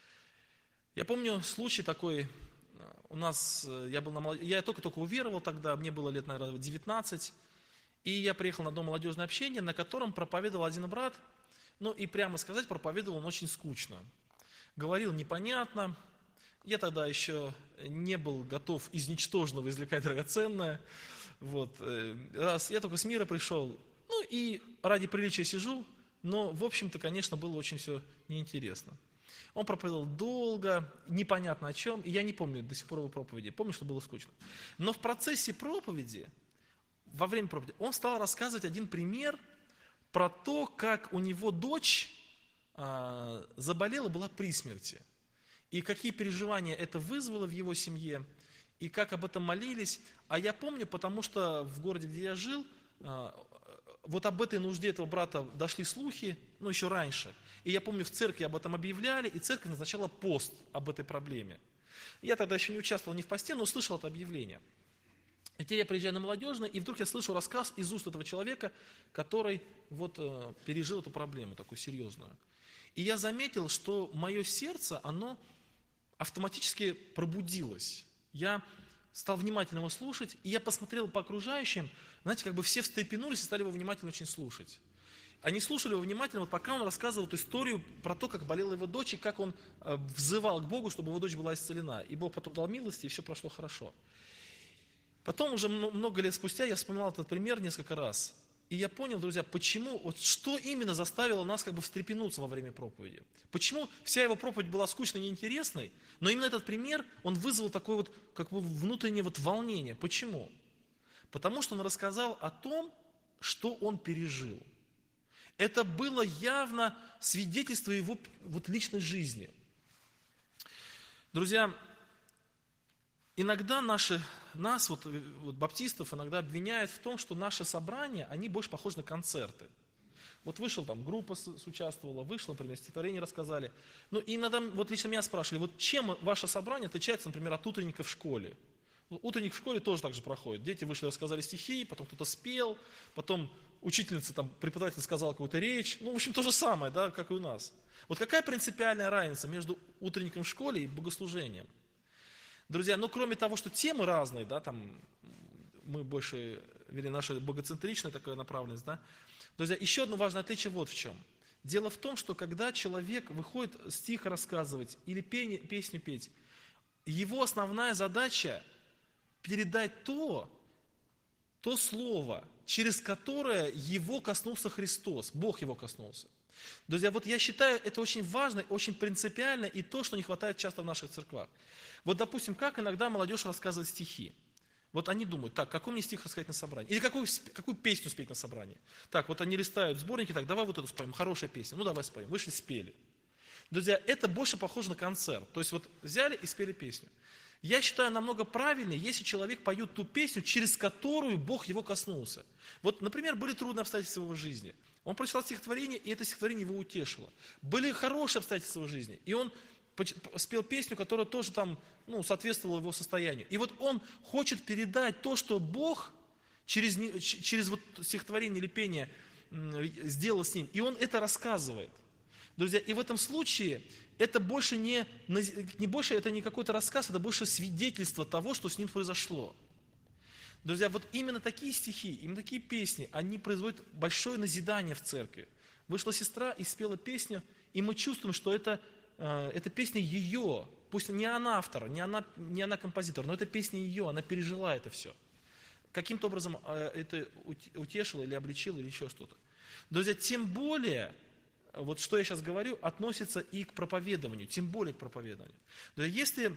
Я помню случай такой, у нас, я только уверовал тогда, мне было лет, наверное, 19, и я приехал на одно молодежное общение, на котором проповедовал один брат, ну и прямо сказать, проповедовал он очень скучно. Говорил непонятно, я тогда еще не был готов из ничтожного извлекать драгоценное, вот, раз я только с мира пришел, ну и ради приличия сижу, но, в общем-то, конечно, было очень все неинтересно. Он проповедовал долго, непонятно о чем, и я не помню до сих пор его проповеди, помню, что было скучно. Но в процессе проповеди, во время проповеди, он стал рассказывать один пример про то, как у него дочь заболела, была при смерти, и какие переживания это вызвало в его семье, и как об этом молились. А я помню, потому что в городе, где я жил, вот об этой нужде этого брата дошли слухи, ну, еще раньше. И я помню, в церкви об этом объявляли, и церковь назначала пост об этой проблеме. Я тогда еще не участвовал ни в посте, но услышал это объявление. И теперь я приезжаю на молодежное, и вдруг я слышу рассказ из уст этого человека, который вот пережил эту проблему, такую серьезную. И я заметил, что мое сердце, оно автоматически пробудилось. Я стал внимательно его слушать, и я посмотрел по окружающим, знаете, как бы все встрепенулись и стали его внимательно очень слушать. Они слушали его внимательно, вот пока он рассказывал эту историю про то, как болела его дочь, и как он взывал к Богу, чтобы его дочь была исцелена. И Бог потом дал милости, и все прошло хорошо. Потом, уже много лет спустя, я вспоминал этот пример несколько раз. И я понял, друзья, почему, вот что именно заставило нас как бы встрепенуться во время проповеди. Почему вся его проповедь была скучной и неинтересной, но именно этот пример, он вызвал такое вот как бы внутреннее вот волнение. Почему? Потому что он рассказал о том, что он пережил. Это было явно свидетельство его вот личной жизни. Друзья, иногда нас, вот баптистов, иногда обвиняют в том, что наши собрания, они больше похожи на концерты. Вот вышел там, группа участвовала, вышла, например, стихотворение рассказали. Ну, и иногда, вот лично меня спрашивали, вот чем ваше собрание отличается, например, от утренника в школе? Утренник в школе тоже так же проходит. Дети вышли, рассказали стихи, потом кто-то спел, потом учительница, там, преподаватель сказал какую-то речь. Ну, в общем, то же самое, да, как и у нас. Вот какая принципиальная разница между утренником в школе и богослужением? Друзья, ну, кроме того, что темы разные, да, там, мы больше, вернее, наша богоцентричная такая направленность, да. Друзья, еще одно важное отличие вот в чем. Дело в том, что когда человек выходит стих рассказывать или песню петь, его основная задача передать то слово, через которое его коснулся Христос, Бог его коснулся. Друзья, вот я считаю, это очень важно, очень принципиально, и то, что не хватает часто в наших церквах. Вот, допустим, как иногда молодежь рассказывает стихи. Вот они думают, так, какой мне стих рассказать на собрании? Или какую песню спеть на собрании? Так, вот они листают сборники, так, давай вот эту споем, хорошая песня, ну давай споем. Вышли, спели. Друзья, это больше похоже на концерт. То есть вот взяли и спели песню. Я считаю, намного правильнее, если человек поет ту песню, через которую Бог его коснулся. Вот, например, были трудные обстоятельства в его жизни. Он прочитал стихотворение, и это стихотворение его утешило. Были хорошие обстоятельства в жизни, и он спел песню, которая тоже там, ну, соответствовала его состоянию. И вот он хочет передать то, что Бог через вот стихотворение или пение сделал с ним. И он это рассказывает. Друзья, и в этом случае это больше не какой-то рассказ, это больше свидетельство того, что с ним произошло. Друзья, вот именно такие стихи, именно такие песни, они производят большое назидание в церкви. Вышла сестра и спела песню, и мы чувствуем, что это песня ее, пусть не она автор, не она композитор, но это песня ее, она пережила это все. Каким-то образом это утешило или обличило, или еще что-то. Друзья, тем более, вот что я сейчас говорю, относится и к проповедованию, тем более к проповедованию. Друзья, если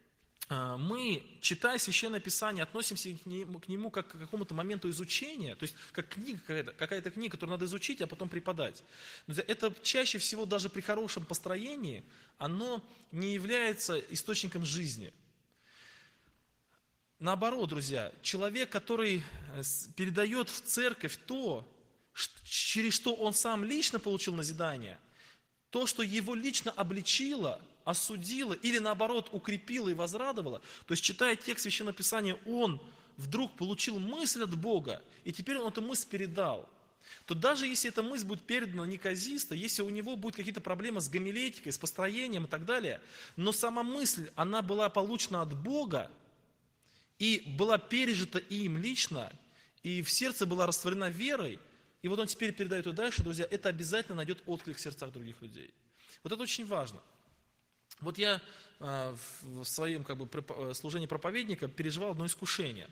мы, читая Священное Писание, относимся к нему как к какому-то моменту изучения, то есть как книга какая-то книга, которую надо изучить, а потом преподать. Это чаще всего даже при хорошем построении, оно не является источником жизни. Наоборот, друзья, человек, который передает в церковь то, через что он сам лично получил назидание, то, что его лично обличило, осудило или наоборот укрепило и возрадовало, то есть читая текст Священного Писания, он вдруг получил мысль от Бога, и теперь он эту мысль передал, то даже если эта мысль будет передана неказисто, если у него будут какие-то проблемы с гомилетикой, с построением и так далее, но сама мысль, она была получена от Бога и была пережита им лично, и в сердце была растворена верой, и вот он теперь передает ее дальше, друзья, это обязательно найдет отклик в сердцах других людей. Вот это очень важно. Вот я в своем служении проповедника переживал одно искушение.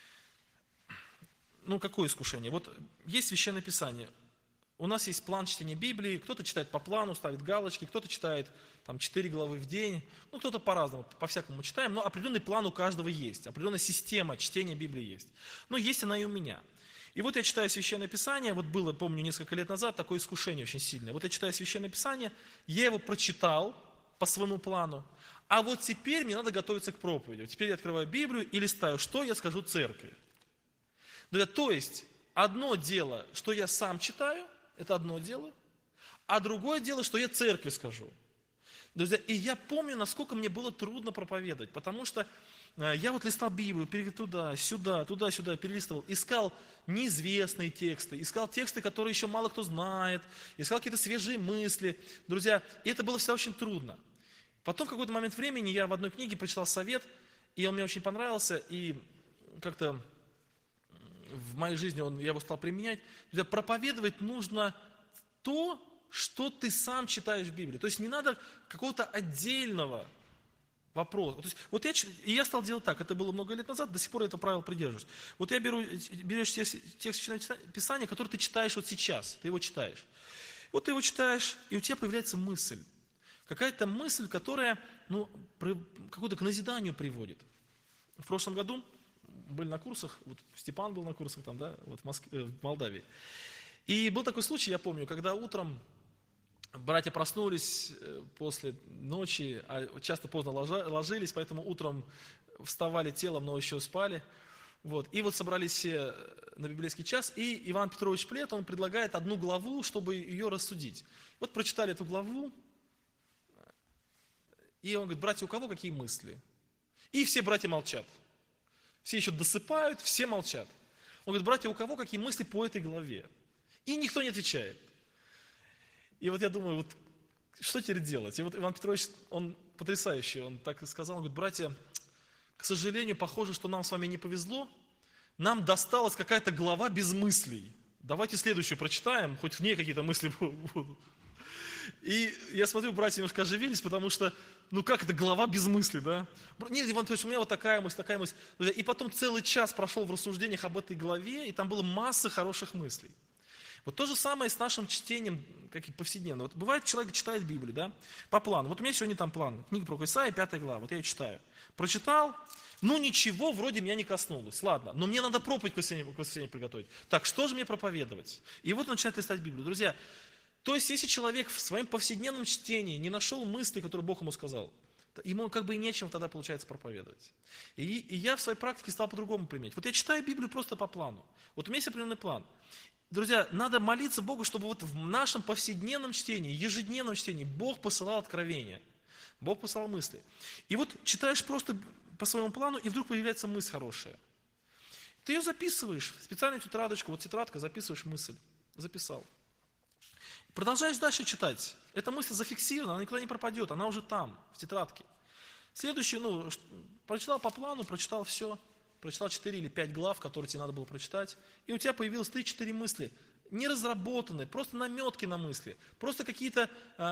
Ну, какое искушение? Вот есть Священное Писание. У нас есть план чтения Библии, кто-то читает по плану, ставит галочки, кто-то читает там 4 главы в день, ну, кто-то по-разному, по-всякому читаем, но определенный план у каждого есть, определенная система чтения Библии есть. Но есть она и у меня. И вот я читаю Священное Писание, вот было, помню, несколько лет назад такое искушение очень сильное. Вот я читаю Священное Писание, я его прочитал по своему плану, а вот теперь мне надо готовиться к проповеди. Теперь я открываю Библию и листаю, что я скажу церкви. То есть, одно дело, что я сам читаю, это одно дело, а другое дело, что я церкви скажу. Друзья, и я помню, насколько мне было трудно проповедовать, потому что я вот листал Библию, туда-сюда, перелистывал, искал неизвестные тексты, искал тексты, которые еще мало кто знает, искал какие-то свежие мысли. Друзья, и это было всегда очень трудно. Потом в какой-то момент времени я в одной книге прочитал совет, и он мне очень понравился, и как-то в моей жизни я его стал применять. Друзья, проповедовать нужно то, что ты сам читаешь в Библии. То есть не надо какого-то отдельного вопроса. То есть, я стал делать так, это было много лет назад, до сих пор я это правило придерживаюсь. Вот берешь текст Писания, который ты читаешь вот сейчас, ты его читаешь. Вот ты его читаешь, и у тебя появляется мысль. Какая-то мысль, которая какое-то к назиданию приводит. В прошлом году были на курсах, вот Степан был на курсах там, да, вот в Молдавии. И был такой случай, я помню, когда утром Братья проснулись после ночи, а часто поздно ложились, поэтому утром вставали телом, но еще спали. Вот. И вот собрались все на библейский час, и Иван Петрович Плет, он предлагает одну главу, чтобы ее рассудить. Вот прочитали эту главу, и он говорит: братья, у кого какие мысли? И все братья молчат. Все еще досыпают, все молчат. Он говорит: братья, у кого какие мысли по этой главе? И никто не отвечает. И вот я думаю, вот что теперь делать? И вот Иван Петрович, он потрясающий, он так и сказал, он говорит: братья, к сожалению, похоже, что нам с вами не повезло, нам досталась какая-то глава без мыслей. Давайте следующую прочитаем, хоть в ней какие-то мысли будут. И я смотрю, братья немножко оживились, потому что, ну как это, глава без мысли, да? Нет, Иван Петрович, у меня вот такая мысль, такая мысль. И потом целый час прошел в рассуждениях об этой главе, и там было масса хороших мыслей. Вот то же самое с нашим чтением, как и повседневно. Вот бывает, человек читает Библию, да, по плану. Вот у меня сегодня там план, книга про Исаия, 5 глава, вот я ее читаю. Прочитал, ну ничего вроде меня не коснулось, ладно, но мне надо проповедь к воскресенью приготовить. Так, что же мне проповедовать? И вот он начинает листать Библию. Друзья, то есть, если человек в своем повседневном чтении не нашел мысли, которые Бог ему сказал, ему как бы и нечем тогда, получается, проповедовать. И я в своей практике стал по-другому применять. Вот я читаю Библию просто по плану. Вот у меня есть определенный план. Друзья, надо молиться Богу, чтобы вот в нашем повседневном чтении, ежедневном чтении Бог посылал откровения. Бог посылал мысли. И вот читаешь просто по своему плану, и вдруг появляется мысль хорошая. Ты ее записываешь, специальную тетрадочку, вот тетрадка, записываешь мысль. Записал. Продолжаешь дальше читать. Эта мысль зафиксирована, она никуда не пропадет, она уже там, в тетрадке. Следующее, прочитал по плану, прочитал все. Прочитал 4 или 5 глав, которые тебе надо было прочитать, и у тебя появилось 3-4 мысли, не разработанные, просто наметки на мысли, просто какие-то,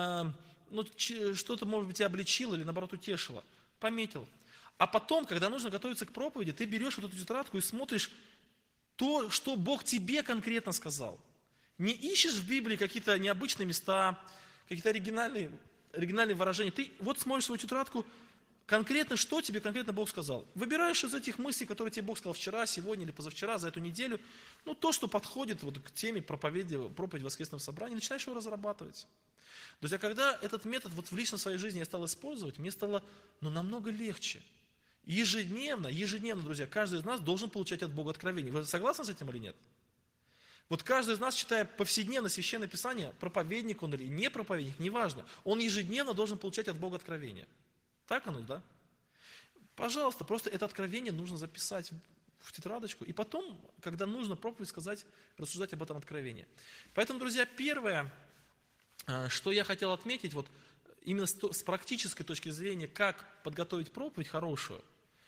что-то, может быть, тебя обличило или, наоборот, утешило, пометил. А потом, когда нужно готовиться к проповеди, ты берешь вот эту тетрадку и смотришь то, что Бог тебе конкретно сказал. Не ищешь в Библии какие-то необычные места, какие-то оригинальные выражения. Ты вот смотришь свою тетрадку, конкретно, что тебе конкретно Бог сказал. Выбираешь из этих мыслей, которые тебе Бог сказал вчера, сегодня или позавчера, за эту неделю, то, что подходит вот к теме проповеди воскресного собрания, начинаешь его разрабатывать. Друзья, когда этот метод вот в личной своей жизни я стал использовать, мне стало намного легче. Ежедневно, друзья, каждый из нас должен получать от Бога откровение. Вы согласны с этим или нет? Вот каждый из нас, читая повседневно Священное Писание, проповедник он или не проповедник, неважно, он ежедневно должен получать от Бога откровение. Так оно, да? Пожалуйста, просто это откровение нужно записать в тетрадочку, и потом, когда нужно проповедь сказать, рассуждать об этом откровении. Поэтому, друзья, первое, что я хотел отметить, вот именно с практической точки зрения, как подготовить проповедь хорошую,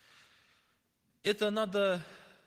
это надо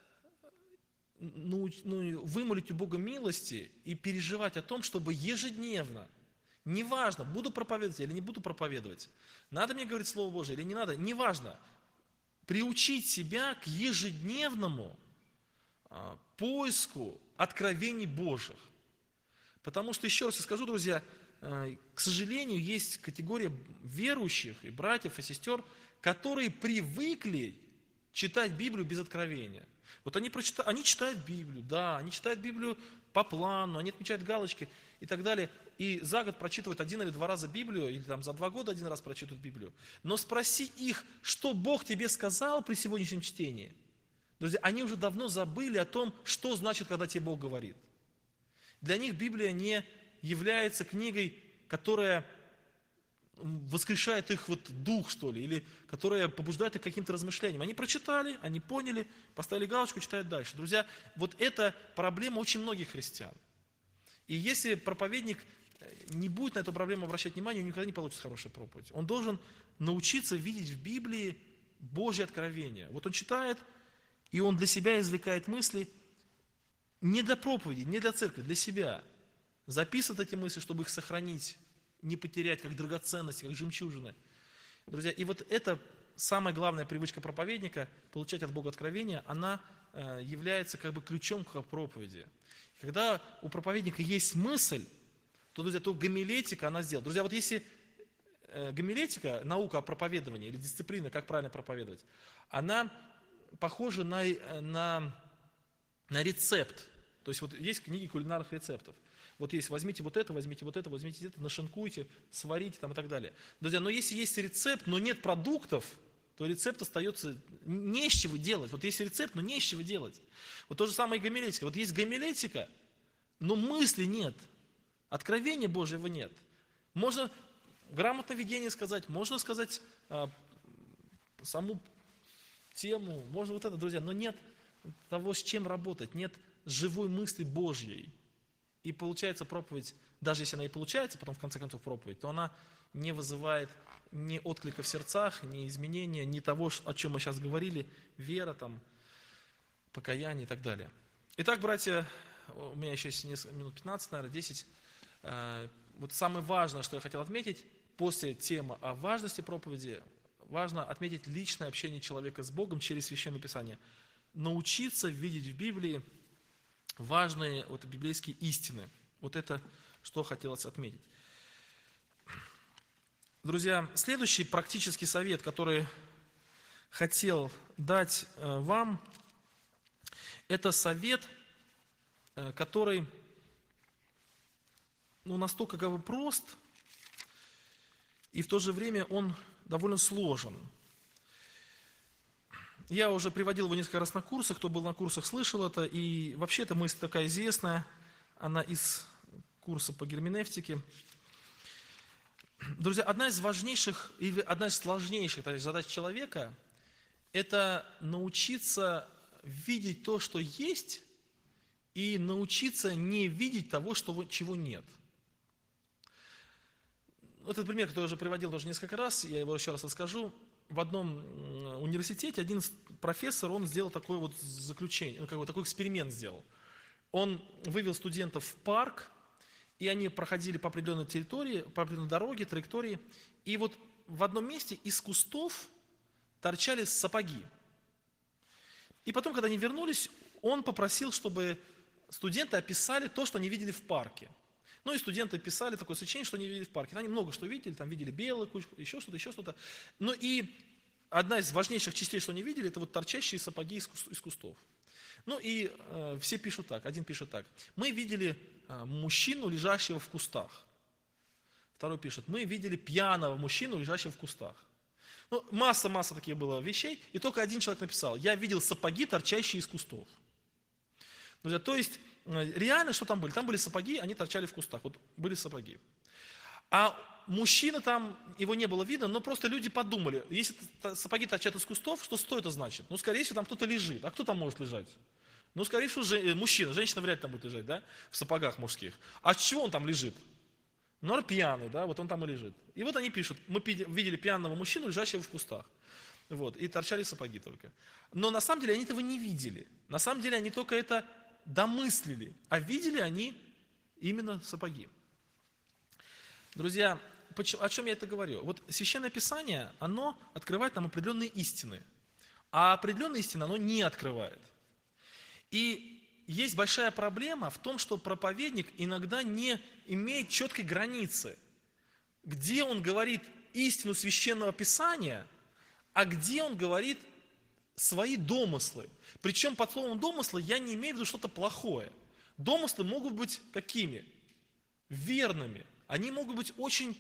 вымолить у Бога милости и переживать о том, чтобы ежедневно, неважно, буду проповедовать или не буду проповедовать, надо мне говорить Слово Божие или не надо, неважно, приучить себя к ежедневному поиску откровений Божьих. Потому что, еще раз я скажу, друзья, к сожалению, есть категория верующих и братьев, и сестер, которые привыкли читать Библию без откровения. Вот они читают Библию, да, они читают Библию по плану, они отмечают галочки и так далее. И за год прочитывают 1 или 2 раза Библию, или там за 2 года 1 раз прочитывают Библию. Но спроси их, что Бог тебе сказал при сегодняшнем чтении. Друзья, они уже давно забыли о том, что значит, когда тебе Бог говорит. Для них Библия не является книгой, которая воскрешает их дух, что ли, или которая побуждает их к каким-то размышлениям. Они прочитали, они поняли, поставили галочку, читают дальше. Друзья, вот это проблема очень многих христиан. И если проповедник не будет на эту проблему обращать внимание, у него никогда не получится хорошая проповедь. Он должен научиться видеть в Библии Божье откровение. Вот он читает, и он для себя извлекает мысли не для проповеди, не для церкви, для себя. Записывает эти мысли, чтобы их сохранить, не потерять, как драгоценности, как жемчужины. Друзья, и вот это самая главная привычка проповедника, получать от Бога откровения, она является как бы ключом к проповеди. Когда у проповедника есть мысль, то, друзья, то гомилетика она сделает. Друзья, вот если гомилетика, наука о проповедовании или дисциплина, как правильно проповедовать, она похожа на рецепт. То есть вот есть книги кулинарных рецептов. Вот есть, возьмите вот это, возьмите вот это, возьмите это, нашинкуйте, сварите там и так далее. Друзья, но если есть рецепт, но нет продуктов, то рецепт остается, не с чего делать. Вот есть рецепт, но не с чего делать. Вот то же самое и гомилетика. Вот есть гомилетика, но мысли нет, откровения Божьего нет. Можно грамотное видение сказать, можно сказать саму тему, можно вот это, друзья, но нет того, с чем работать, нет живой мысли Божьей. И получается проповедь, даже если она и получается, потом в конце концов проповедь, то она не вызывает ни отклика в сердцах, ни изменения, ни того, о чем мы сейчас говорили, вера, там, покаяние и так далее. Итак, братья, у меня еще есть несколько минут 15, наверное, 10. Вот самое важное, что я хотел отметить, после темы о важности проповеди, важно отметить личное общение человека с Богом через Священное Писание. Научиться видеть в Библии важные библейские истины. Вот это, что хотелось отметить. Друзья, следующий практический совет, который хотел дать вам, это совет, который настолько прост, и в то же время он довольно сложен. Я уже приводил его несколько раз на курсах, кто был на курсах, слышал это, и вообще эта мысль такая известная, она из курса по герменевтике. Друзья, одна из важнейших или одна из сложнейших задач человека – это научиться видеть то, что есть, и научиться не видеть того, чего нет. Этот пример, который я уже приводил тоже несколько раз, я его еще раз расскажу. В одном университете один профессор, он сделал такое заключение, такой эксперимент сделал. Он вывел студентов в парк, и они проходили по определенной территории, по определенной дороге, траектории, и вот в одном месте из кустов торчали сапоги. И потом, когда они вернулись, он попросил, чтобы студенты описали то, что они видели в парке. Ну и студенты писали такое сочинение, что они видели в парке. Они много что видели, там видели белую кучку, еще что-то. Ну и одна из важнейших частей, что они видели, это торчащие сапоги из кустов. Ну и все пишут так, один пишет так. Мы видели мужчину, лежащего в кустах. Второй пишет, мы видели пьяного мужчину, лежащего в кустах. Ну, масса таких было вещей, и только один человек написал, я видел сапоги, торчащие из кустов. Друзья, то есть, реально, что там были? Там были сапоги, они торчали в кустах, вот были сапоги. А мужчина там, его не было видно, но просто люди подумали, если сапоги торчат из кустов, что это значит? Ну, скорее всего, там кто-то лежит. А кто там может лежать? Ну, скорее всего, мужчина, женщина вряд ли там будет лежать, да, в сапогах мужских. А с чего он там лежит? Ну, пьяный, да, вот он там и лежит. И вот они пишут, мы видели пьяного мужчину, лежащего в кустах. Вот, и торчали сапоги только. Но на самом деле они этого не видели. На самом деле они только это домыслили, а видели они именно сапоги. Друзья, о чем я это говорю? Вот Священное Писание, оно открывает нам определенные истины, а определенные истины оно не открывает. И есть большая проблема в том, что проповедник иногда не имеет четкой границы, где он говорит истину Священного Писания, а где он говорит свои домыслы. Причем под словом домыслы я не имею в виду что-то плохое. Домыслы могут быть какими? Верными. Они могут быть очень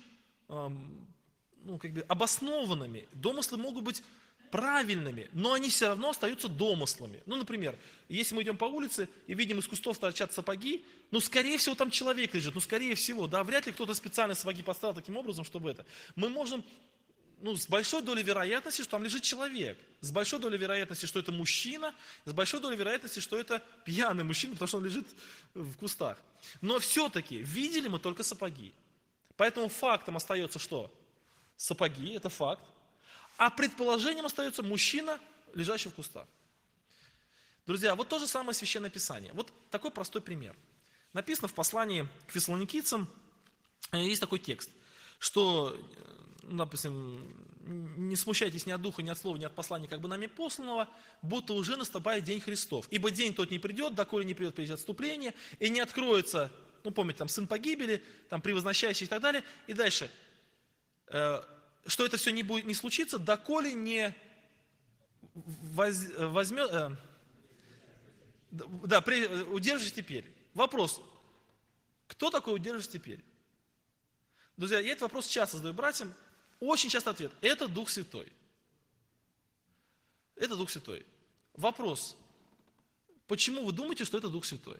обоснованными. Домыслы могут быть правильными, но они все равно остаются домыслами. Ну, например, если мы идем по улице и видим из кустов торчат сапоги, скорее всего, там человек лежит, скорее всего, да, вряд ли кто-то специально сапоги поставил таким образом, чтобы это. Мы можем, с большой долей вероятности, что там лежит человек, с большой долей вероятности, что это мужчина, с большой долей вероятности, что это пьяный мужчина, потому что он лежит в кустах. Но все-таки видели мы только сапоги. Поэтому фактом остается что? Сапоги, это факт. А предположением остается мужчина, лежащий в кустах. Друзья, вот то же самое Священное Писание. Вот такой простой пример. Написано в послании к фессалоникийцам, есть такой текст, что, допустим, не смущайтесь ни от духа, ни от слова, ни от послания, как бы нами посланного, будто уже наступает день Христов. Ибо день тот не придет, доколе не придет прежде отступление, и не откроется, помните, там, сын погибели, там, превозносящий и так далее. И дальше, что это все не случится, доколе не удержите теперь. Вопрос, Кто такой удерживаешь теперь? Друзья, я этот вопрос часто задаю братьям. Очень часто ответ. Это Дух Святой. Это Дух Святой. Вопрос. Почему вы думаете, что это Дух Святой?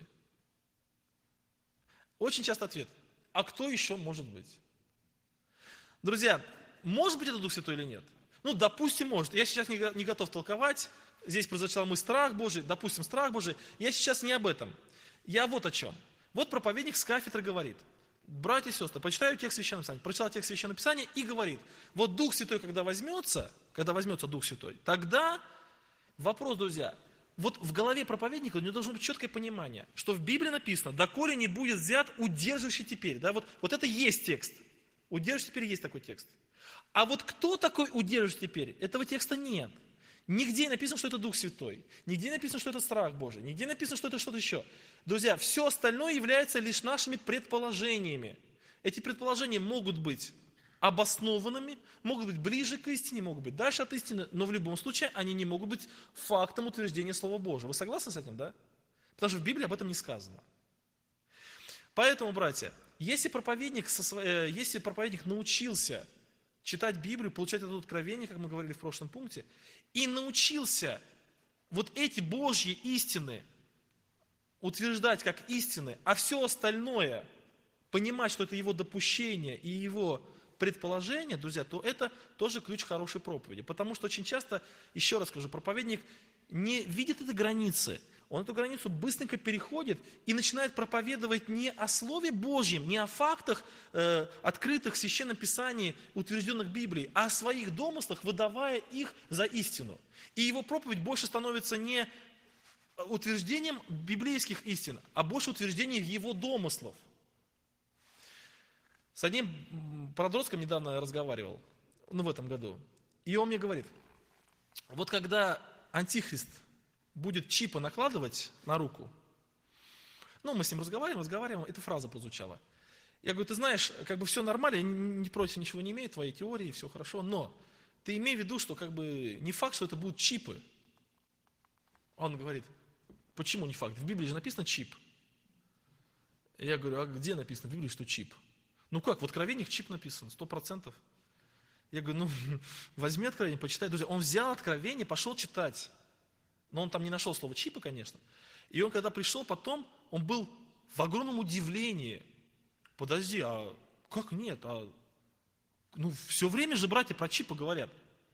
Очень часто ответ. А кто еще может быть? Друзья, может быть это Дух Святой или нет? Ну, допустим, может. Я сейчас не готов толковать. Здесь прозвучал мой страх Божий. Допустим, страх Божий. Я сейчас не об этом. Я вот о чем. Вот проповедник с кафедры говорит. Братья и сестры, почитаю текст Священного Писания. Прочитал текст Священного Писания и говорит. Вот Дух Святой, когда возьмется Дух Святой, тогда вопрос, друзья, вот в голове проповедника у него должно быть четкое понимание, что в Библии написано, доколе не будет взят удерживающий теперь. Да, вот это есть текст. Удерживающий теперь есть такой текст. А вот кто такой удерживающий теперь? Этого текста нет. Нигде написано, что это Дух Святой. Нигде написано, что это страх Божий. Нигде написано, что это что-то еще. Друзья, все остальное является лишь нашими предположениями. Эти предположения могут быть обоснованными, могут быть ближе к истине, могут быть дальше от истины, но в любом случае они не могут быть фактом утверждения Слова Божьего. Вы согласны с этим, да? Потому что в Библии об этом не сказано. Поэтому, братья, если проповедник научился читать Библию, получать это откровение, как мы говорили в прошлом пункте, и научился вот эти Божьи истины утверждать как истины, а все остальное понимать, что это его допущение и его предположение, друзья, то это тоже ключ хорошей проповеди. Потому что очень часто, еще раз скажу, проповедник не видит этой границы. Он эту границу быстренько переходит и начинает проповедовать не о Слове Божьем, не о фактах, открытых в Священном Писании, утвержденных Библией, а о своих домыслах, выдавая их за истину. И его проповедь больше становится не утверждением библейских истин, а больше утверждением его домыслов. С одним подростком недавно я разговаривал, в этом году, и он мне говорит, вот когда Антихрист будет чипы накладывать на руку, мы с ним разговариваем, эта фраза прозвучала. Я говорю, ты знаешь, все нормально, я не против ничего не имею, твоей теории, все хорошо, но ты имей в виду, что не факт, что это будут чипы. Он говорит, почему не факт? В Библии же написано чип. Я говорю, а где написано в Библии, что чип? В Откровениях чип написан, 100%. Я говорю, возьми Откровение, почитай. Друзья, он взял Откровение, пошел читать. Но он там не нашел слова чипа, конечно. И он, когда пришел потом, он был в огромном удивлении. Подожди, а как нет? Все время же братья про чипы говорят.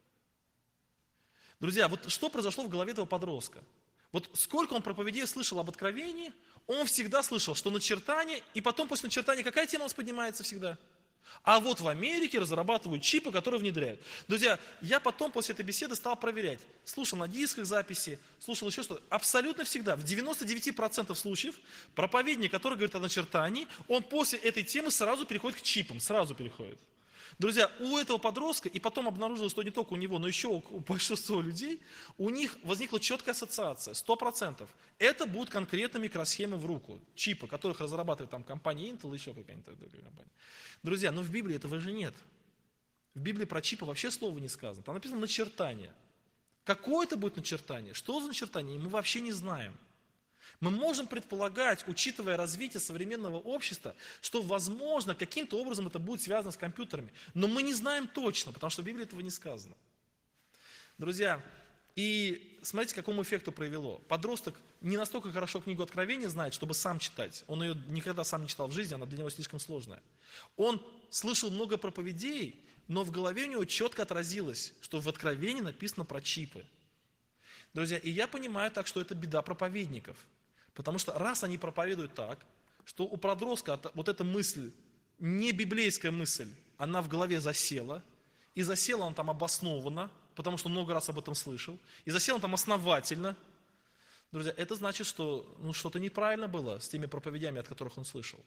Друзья, вот что произошло в голове этого подростка? Вот сколько он проповедей слышал об Откровении, он всегда слышал, что начертание, и потом после начертания какая тема у нас поднимается всегда? А вот в Америке разрабатывают чипы, которые внедряют. Друзья, я потом после этой беседы стал проверять. Слушал на дисках записи, слушал еще что-то. Абсолютно всегда, в 99% случаев, проповедник, который говорит о начертании, он после этой темы сразу переходит к чипам, сразу переходит. Друзья, у этого подростка, и потом обнаружилось, что не только у него, но еще у большинства людей, у них возникла четкая ассоциация, 100%. Это будут конкретно микросхемы в руку, чипы, которых разрабатывает там компания Intel, еще какая-нибудь другая компания. Друзья, в Библии этого же нет. В Библии про чипы вообще слова не сказано. Там написано начертание. Какое это будет начертание? Что за начертание? Мы вообще не знаем. Мы можем предполагать, учитывая развитие современного общества, что, возможно, каким-то образом это будет связано с компьютерами. Но мы не знаем точно, потому что в Библии этого не сказано. Друзья, и смотрите, к какому эффекту привело. Подросток не настолько хорошо книгу Откровения знает, чтобы сам читать. Он ее никогда сам не читал в жизни, она для него слишком сложная. Он слышал много проповедей, но в голове у него четко отразилось, что в Откровении написано про чипы. Друзья, и я понимаю так, что это беда проповедников. Потому что раз они проповедуют так, что у подростка вот эта мысль, не библейская мысль, она в голове засела, и засела она там обоснованно, потому что много раз об этом слышал, и засела она там основательно. Друзья, это значит, что что-то неправильно было с теми проповедями, от которых он слышал.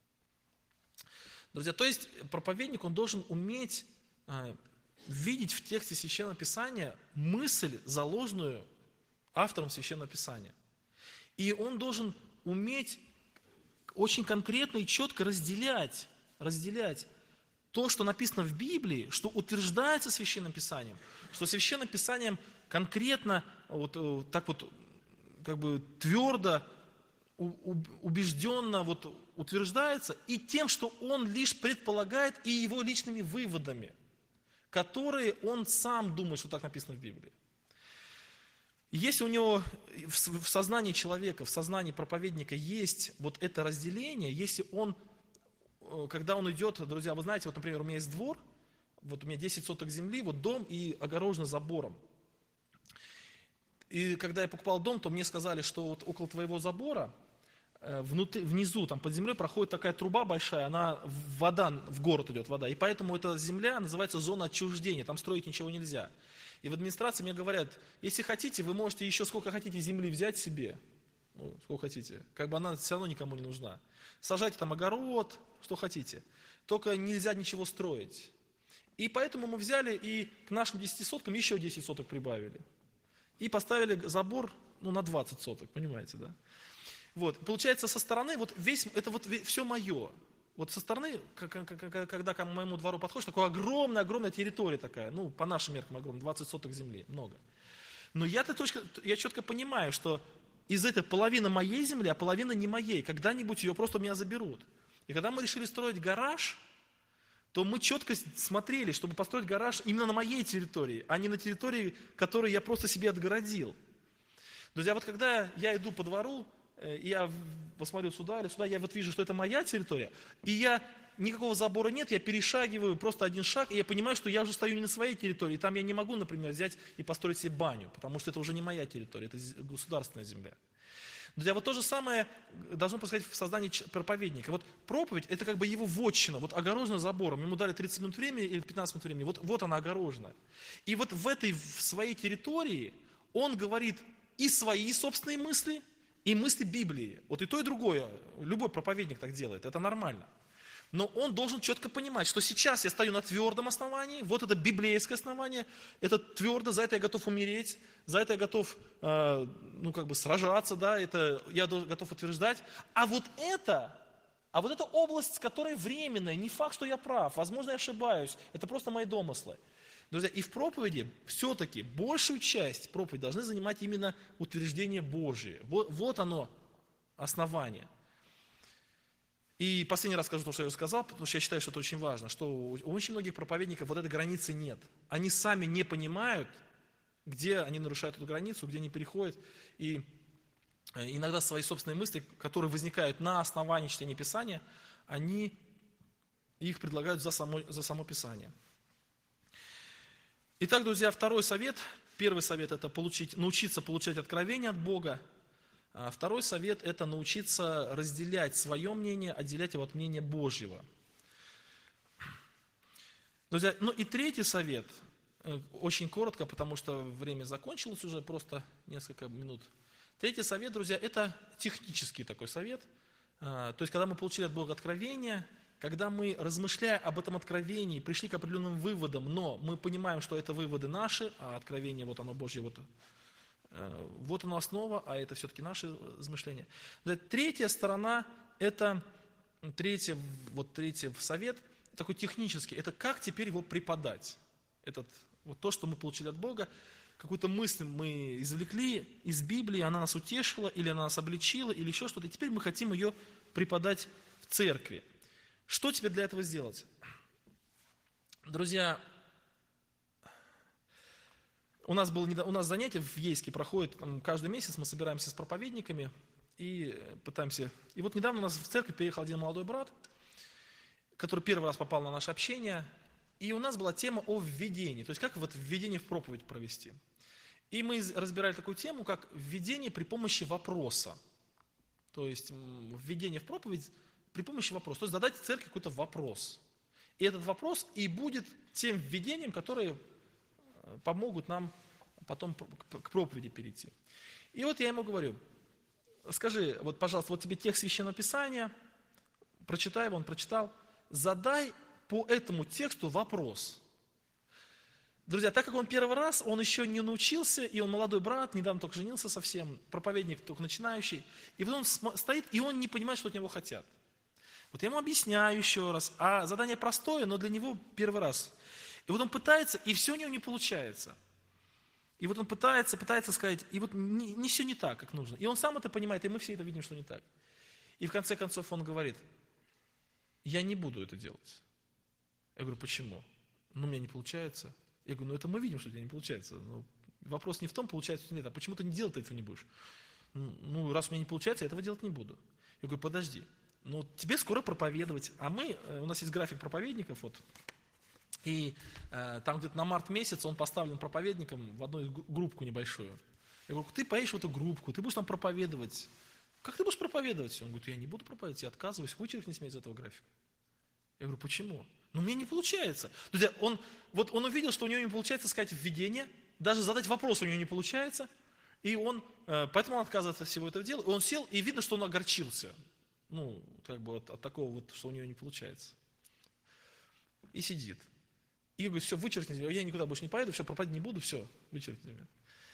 Друзья, то есть проповедник, он должен уметь видеть в тексте Священного Писания мысль, заложенную автором Священного Писания. И он должен уметь очень конкретно и четко разделять то, что написано в Библии, что утверждается Священным Писанием, что Священным Писанием конкретно, твердо, убежденно утверждается и тем, что он лишь предполагает, и его личными выводами, которые он сам думает, что так написано в Библии. Если у него в сознании человека, в сознании проповедника есть вот это разделение, если он, когда он идет, друзья, вы знаете, вот, например, у меня есть двор, вот у меня 10 соток земли, вот дом и огорожен забором. И когда я покупал дом, то мне сказали, что вот около твоего забора, внизу, там под землей проходит такая труба большая, она вода, в город идет вода, и поэтому эта земля называется зона отчуждения, там строить ничего нельзя. И в администрации мне говорят, если хотите, вы можете еще сколько хотите земли взять себе, ну, сколько хотите, как бы она все равно никому не нужна. Сажайте там огород, что хотите, только нельзя ничего строить. И поэтому мы взяли и к нашим 10 соткам еще 10 соток прибавили. И поставили забор, ну, на 20 соток, понимаете, да? Вот, получается, со стороны, вот весь, это вот все мое. Вот со стороны, когда к моему двору подходишь, такая огромная территория такая, ну, по нашим меркам огромная, 20 соток земли, много. Но я четко понимаю, что из этой половины моей земли, а половина не моей, когда-нибудь ее просто у меня заберут. И когда мы решили строить гараж, то мы четко смотрели, чтобы построить гараж именно на моей территории, а не на территории, которую я просто себе отгородил. Друзья, вот когда я иду по двору, и я посмотрю сюда или сюда, я вот вижу, что это моя территория, и никакого забора нет, я перешагиваю просто один шаг, и я понимаю, что я уже стою не на своей территории, и там я не могу, например, взять и построить себе баню, потому что это уже не моя территория, это государственная земля. Друзья, вот то же самое должно происходить в создании проповедника. Вот проповедь – это как бы его вотчина, вот огорожена забором, ему дали 30 минут времени или 15 минут времени, вот она огорожена. И вот в своей территории он говорит и свои собственные мысли, и мысли Библии. Вот и то, и другое. Любой проповедник так делает, это нормально. Но он должен четко понимать, что сейчас я стою на твердом основании, вот это библейское основание, это твердо, за это я готов умереть, за это я готов, сражаться, да, это я готов утверждать. А вот эта область, которая временная, не факт, что я прав, возможно, я ошибаюсь, это просто мои домыслы. Друзья, и в проповеди все-таки большую часть проповеди должны занимать именно утверждение Божие. Вот оно, основание. И последний раз скажу то, что я уже сказал, потому что я считаю, что это очень важно, что у очень многих проповедников вот этой границы нет. Они сами не понимают, где они нарушают эту границу, где они переходят. И иногда свои собственные мысли, которые возникают на основании чтения Писания, они их предлагают за само Писание. Итак, друзья, второй совет. Первый совет – это научиться получать откровение от Бога. А второй совет – это научиться разделять свое мнение, отделять его от мнения Божьего. Друзья, ну и третий совет, очень коротко, потому что время закончилось уже, просто несколько минут. Третий совет, друзья, это технический такой совет. То есть, когда мы получили от Бога откровение, когда мы, размышляя об этом откровении, пришли к определенным выводам, но мы понимаем, что это выводы наши, а откровение, вот оно Божье, вот оно основа, а это все-таки наши размышления. Третья сторона, это третий совет, такой технический, это как теперь его преподать. Вот то, что мы получили от Бога, какую-то мысль мы извлекли из Библии, она нас утешила, или она нас обличила, или еще что-то, и теперь мы хотим ее преподать в церкви. Что теперь для этого сделать? Друзья, у нас занятие в Ейске проходит каждый месяц, мы собираемся с проповедниками и пытаемся... И вот недавно у нас в церковь приехал один молодой брат, который первый раз попал на наше общение, и у нас была тема о введении, то есть как вот введение в проповедь провести. И мы разбирали такую тему, как введение при помощи вопроса. То есть введение в проповедь при помощи вопроса. То есть задать церкви какой-то вопрос. И этот вопрос и будет тем введением, которые помогут нам потом к проповеди перейти. И вот я ему говорю, скажи, вот, пожалуйста, вот тебе текст Священного Писания, прочитай его, он прочитал, задай по этому тексту вопрос. Друзья, так как он первый раз, он еще не научился, и он молодой брат, недавно только женился совсем, проповедник только начинающий, и вот он стоит, и он не понимает, что от него хотят. Вот я ему объясняю еще раз, а задание простое, но для него первый раз. И вот он пытается, и все у него не получается. И вот он пытается сказать, и вот не все не так, как нужно. И он сам это понимает, и мы все это видим, что не так. И в конце концов он говорит: я не буду это делать. Я говорю: почему? Ну, у меня не получается. Я говорю: ну это мы видим, что у тебя не получается. Но вопрос не в том, получается или нет, а почему ты не делать этого не будешь? Ну, раз у меня не получается, я этого делать не буду. Я говорю: подожди, ну тебе скоро проповедовать, а у нас есть график проповедников, вот, и там где-то на март месяц он поставлен проповедником в одну группку небольшую. Я говорю: ты поедешь в эту группку, ты будешь там проповедовать. Как ты будешь проповедовать? Он говорит: я не буду проповедовать, я отказываюсь, вычеркните меня из этого графика. Я говорю: почему? Ну, мне не получается. Друзья, он увидел, что у него не получается сказать введение, даже задать вопрос у него не получается, и поэтому он отказывается от всего этого дела. И он сел, и видно, что он огорчился. Ну, как бы от такого вот, что у него не получается. И сидит. И говорит: все, вычеркните меня, я никуда больше не поеду, все, проповедовать не буду, все, вычеркните меня.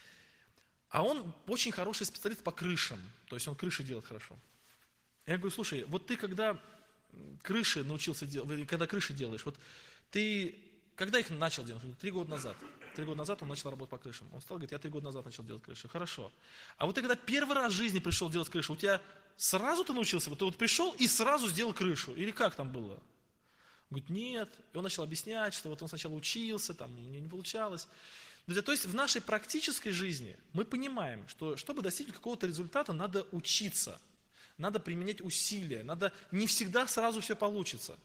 А он очень хороший специалист по крышам, то есть он крыши делает хорошо. Я говорю: слушай, вот ты когда крыши научился делать, когда крыши делаешь, вот ты когда их начал делать? 3 года назад. 3 года назад он начал работать по крышам. Он стал говорить: я 3 года назад начал делать крыши. Хорошо. А вот ты когда первый раз в жизни пришел делать крышу, у тебя сразу ты научился? Вот ты вот пришел и сразу сделал крышу? Или как там было? Он говорит: нет. И он начал объяснять, что вот он сначала учился, там у него не получалось. Друзья, то есть в нашей практической жизни мы понимаем, что чтобы достичь какого-то результата, надо учиться, надо применять усилия, не всегда сразу все получится.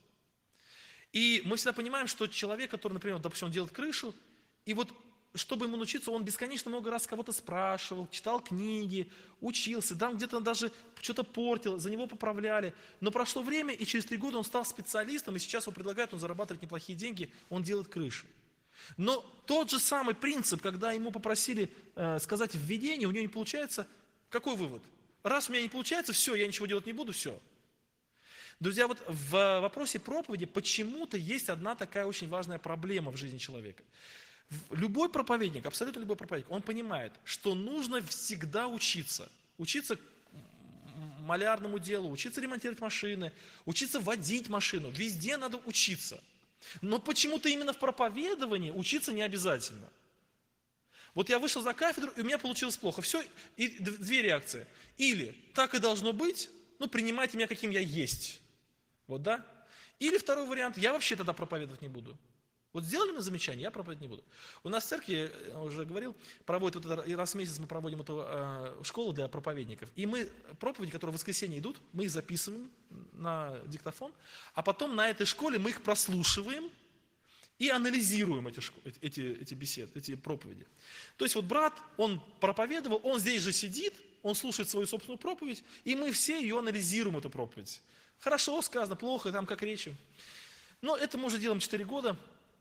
И мы всегда понимаем, что человек, который, например, допустим, он делает крышу, и вот чтобы ему научиться, он бесконечно много раз кого-то спрашивал, читал книги, учился, там где-то даже что-то портил, за него поправляли. Но прошло время, и через 3 года он стал специалистом, и сейчас он предлагает, он зарабатывает неплохие деньги, он делает крыши. Но тот же самый принцип, когда ему попросили сказать введение, у него не получается, какой вывод? Раз у меня не получается, все, я ничего делать не буду, все. Друзья, вот в вопросе проповеди почему-то есть одна такая очень важная проблема в жизни человека. Любой проповедник, абсолютно любой проповедник, он понимает, что нужно всегда учиться. Учиться малярному делу, учиться ремонтировать машины, учиться водить машину. Везде надо учиться. Но почему-то именно в проповедовании учиться не обязательно. Вот я вышел за кафедру, и у меня получилось плохо. Все, и 2 реакции. Или так и должно быть, ну принимайте меня, каким я есть. Вот, да? Или второй вариант: я вообще тогда проповедовать не буду. Вот сделали мне замечание, я проповедовать не буду. У нас в церкви, я уже говорил, проводят вот это, раз в месяц мы проводим эту школу для проповедников. И мы проповеди, которые в воскресенье идут, мы их записываем на диктофон, а потом на этой школе мы их прослушиваем и анализируем эти беседы, эти проповеди. То есть вот брат, он проповедовал, он здесь же сидит, он слушает свою собственную проповедь, и мы все ее анализируем, эту проповедь. Хорошо сказано, плохо, там как речи. Но это мы уже делаем 4 года.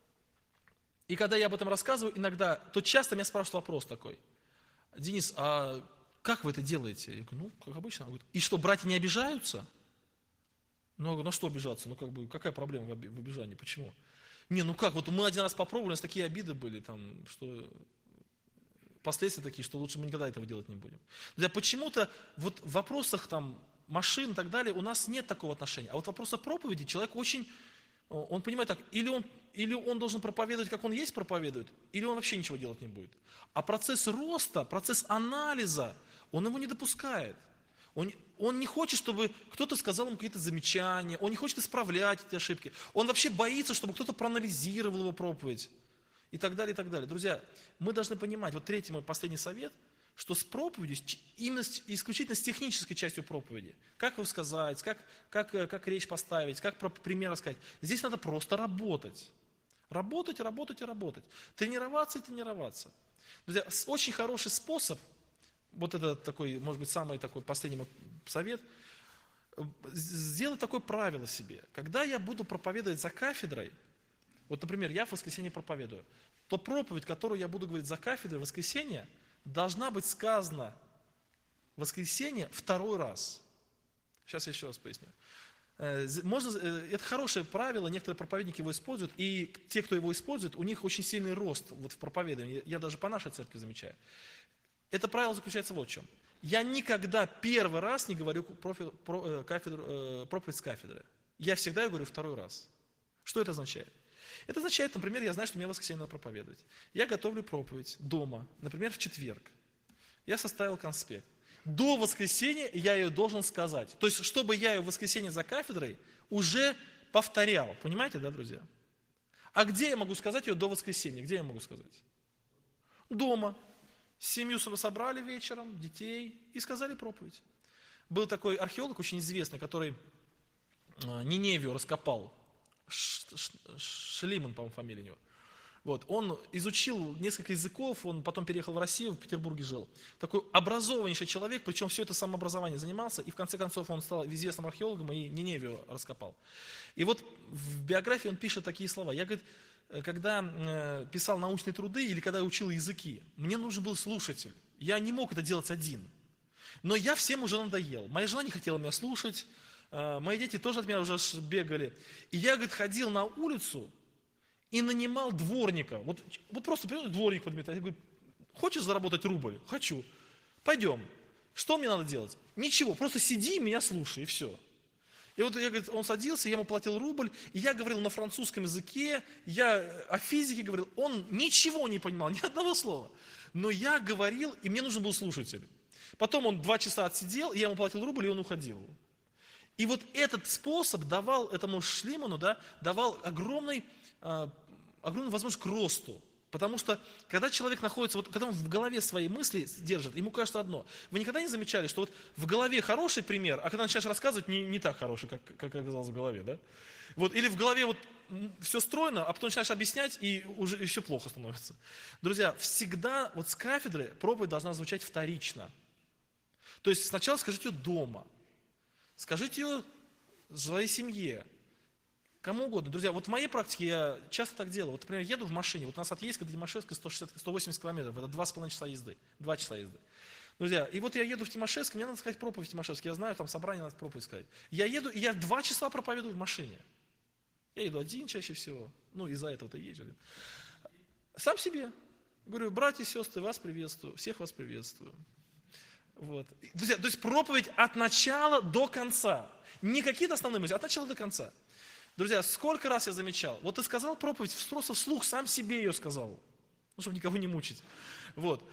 И когда я об этом рассказываю иногда, то часто меня спрашивают вопрос такой: Денис, а как вы это делаете? Я говорю: ну, как обычно. Он говорит: и что, братья не обижаются? Ну, я говорю: на что обижаться? Ну, как бы, какая проблема в обижании? Почему? Не, ну как, вот мы один раз попробовали, у нас такие обиды были, там, что последствия такие, что лучше мы никогда этого делать не будем. Друзья, почему-то вот в вопросах там машин и так далее у нас нет такого отношения. А вот в вопросах проповеди человек он понимает так: или он должен проповедовать, как он есть проповедует, или он вообще ничего делать не будет. А процесс роста, процесс анализа, он его не допускает. Он не хочет, чтобы кто-то сказал ему какие-то замечания, он не хочет исправлять эти ошибки. Он вообще боится, чтобы кто-то проанализировал его проповедь. И так далее, и так далее. Друзья, мы должны понимать, вот 3-й мой последний совет, что с проповедью, именно исключительно с технической частью проповеди, как его сказать, как речь поставить, как пример рассказать, здесь надо просто работать. Работать, работать и работать. Тренироваться и тренироваться. Друзья, очень хороший способ, вот это такой, может быть, самый такой последний совет, сделать такое правило себе. Когда я буду проповедовать за кафедрой, вот, например, я в воскресенье проповедую, то проповедь, которую я буду говорить за кафедрой в воскресенье, должна быть сказана в воскресенье 2-й раз. Сейчас я еще раз поясню. Это хорошее правило, некоторые проповедники его используют, и те, кто его использует, у них очень сильный рост вот в проповедовании. Я даже по нашей церкви замечаю. Это правило заключается вот в чем. Я никогда 1-й раз не говорю проповедь с кафедры. Я всегда говорю 2-й раз. Что это означает? Это означает, например, я знаю, что мне в воскресенье надо проповедовать. Я готовлю проповедь дома, например, в четверг. Я составил конспект. До воскресенья я ее должен сказать. То есть, чтобы я ее в воскресенье за кафедрой уже повторял. Понимаете, да, друзья? А где я могу сказать ее до воскресенья? Где я могу сказать? Дома. Семью собрали вечером, детей, и сказали проповедь. Был такой археолог очень известный, который Ниневию раскопал. Шлиман, по-моему, фамилия у него. Вот, он изучил несколько языков, он потом переехал в Россию, в Петербурге жил. Такой образованнейший человек, причем все это самообразование занимался, и в конце концов он стал известным археологом и Ниневию раскопал. И вот в биографии он пишет такие слова. Я, говорит, когда писал научные труды или когда учил языки, мне нужен был слушатель. Я не мог это делать один. Но я всем уже надоел. Моя жена не хотела меня слушать, мои дети тоже от меня уже бегали. И я, говорит, ходил на улицу и нанимал дворника. Вот просто дворник подметать. Я говорю, хочешь заработать рубль? Хочу. Пойдем. Что мне надо делать? Ничего, просто сиди и меня слушай, и все. И вот я, говорит, он садился, я ему платил рубль, и я говорил на французском языке, я о физике говорил, он ничего не понимал, ни одного слова. Но я говорил, и мне нужен был слушатель. Потом он 2 часа отсидел, и я ему платил рубль, и он уходил. И вот этот способ давал этому Шлиману, да, давал огромную возможность к росту. Потому что, когда человек находится, вот когда он в голове свои мысли держит, ему кажется одно. Вы никогда не замечали, что вот в голове хороший пример, а когда начинаешь рассказывать, не так хороший, как оказалось в голове, да? Вот, или в голове вот все стройно, а потом начинаешь объяснять, и уже еще плохо становится. Друзья, всегда вот с кафедры проповедь должна звучать вторично. То есть сначала скажите ее дома, скажите ее своей семье, кому угодно. Друзья, вот в моей практике я часто так делаю. Вот, например, еду в машине, вот у нас от Ейска до Тимошевска 180 километров, это 2,5 часа езды, 2 часа езды. Друзья, и вот я еду в Тимошевск, мне надо сказать проповедь в Тимошевске, я знаю, там собрание, надо проповедь сказать. Я еду, и я 2 часа проповедую в машине. Я еду один чаще всего, ну, из-за этого-то езжу. Сам себе. Говорю, братья и сестры, вас приветствую, всех вас приветствую. Вот. Друзья, то есть проповедь от начала до конца. Не какие-то основные мысли, от начала до конца. Друзья, сколько раз я замечал, вот ты сказал проповедь, просто вслух сам себе ее сказал, ну, чтобы никого не мучить. Вот.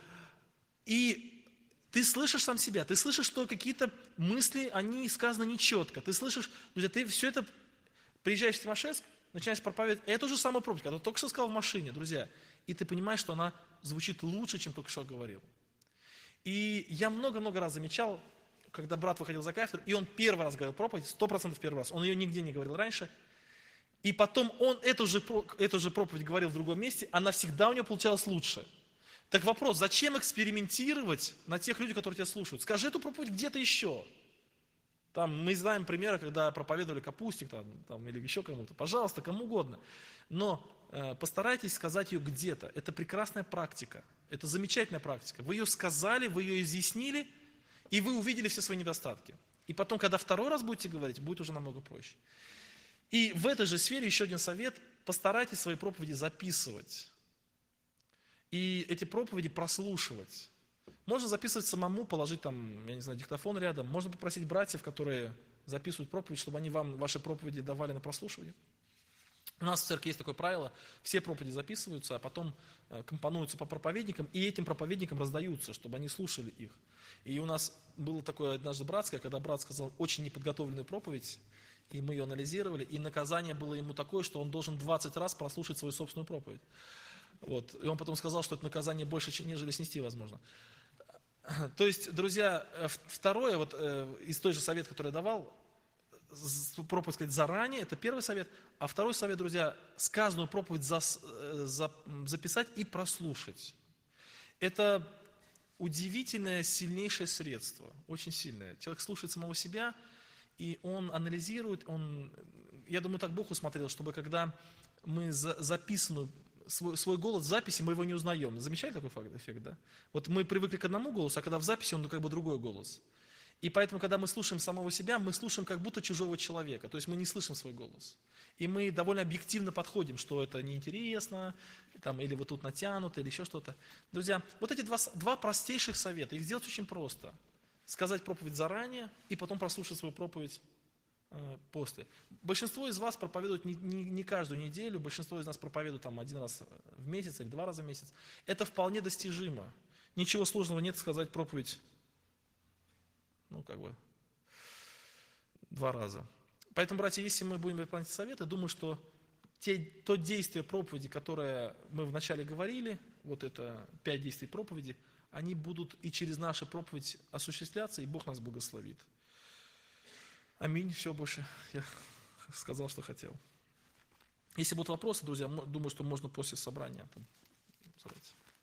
И ты слышишь сам себя, ты слышишь, что какие-то мысли, они сказаны нечетко. Ты слышишь, друзья, ты все это, приезжаешь в Тимошевск, начинаешь проповедовать, это же самая проповедь, когда ты только что сказал в машине, друзья, и ты понимаешь, что она звучит лучше, чем только что говорил. И я много-много раз замечал, когда брат выходил за кафедру, и он первый раз говорил проповедь, 100% первый раз, он ее нигде не говорил раньше, и потом он эту же проповедь говорил в другом месте, она всегда у него получалась лучше. Так вопрос, зачем экспериментировать на тех людях, которые тебя слушают? Скажи эту проповедь где-то еще. Там, мы знаем примеры, когда проповедовали Капустик там, или еще кому-то. Пожалуйста, кому угодно. Но постарайтесь сказать ее где-то. Это прекрасная практика. Это замечательная практика. Вы ее сказали, вы ее изъяснили, и вы увидели все свои недостатки. И потом, когда второй раз будете говорить, будет уже намного проще. И в этой же сфере еще один совет. Постарайтесь свои проповеди записывать. И эти проповеди прослушивать. Можно записывать самому, положить там, я не знаю, диктофон рядом. Можно попросить братьев, которые записывают проповедь, чтобы они вам ваши проповеди давали на прослушивание. У нас в церкви есть такое правило. Все проповеди записываются, а потом компонуются по проповедникам, и этим проповедникам раздаются, чтобы они слушали их. И у нас было такое однажды братское, когда брат сказал очень неподготовленную проповедь, и мы ее анализировали, и наказание было ему такое, что он должен 20 раз прослушать свою собственную проповедь. Вот. И он потом сказал, что это наказание больше, нежели снести возможно. То есть, друзья, второе, вот из той же совета, который я давал, проповедь сказать заранее, это первый совет. А второй совет, друзья, сказанную проповедь записать и прослушать. Это удивительное, сильнейшее средство, очень сильное. Человек слушает самого себя, и он анализирует, я думаю, так Бог усмотрел, чтобы когда мы записанную свой голос в записи, мы его не узнаем. Замечали такой эффект, да? Вот мы привыкли к одному голосу, а когда в записи он как бы другой голос. И поэтому, когда мы слушаем самого себя, мы слушаем как будто чужого человека, то есть мы не слышим свой голос. И мы довольно объективно подходим, что это неинтересно, там, или вот тут натянуто, или еще что-то. Друзья, вот эти два простейших совета, их сделать очень просто. Сказать проповедь заранее и потом прослушать свою проповедь после. Большинство из вас проповедует не каждую неделю, большинство из нас проповедует там 1 раз в месяц или 2 раза в месяц. Это вполне достижимо. Ничего сложного нет сказать проповедь 2 раза. Поэтому, братья, если мы будем выполнять советы, думаю, что то действие проповеди, которое мы вначале говорили, вот это 5 действий проповеди, они будут и через нашу проповедь осуществляться, и Бог нас благословит. Аминь. Все, больше я сказал, что хотел. Если будут вопросы, друзья, думаю, что можно после собрания задать.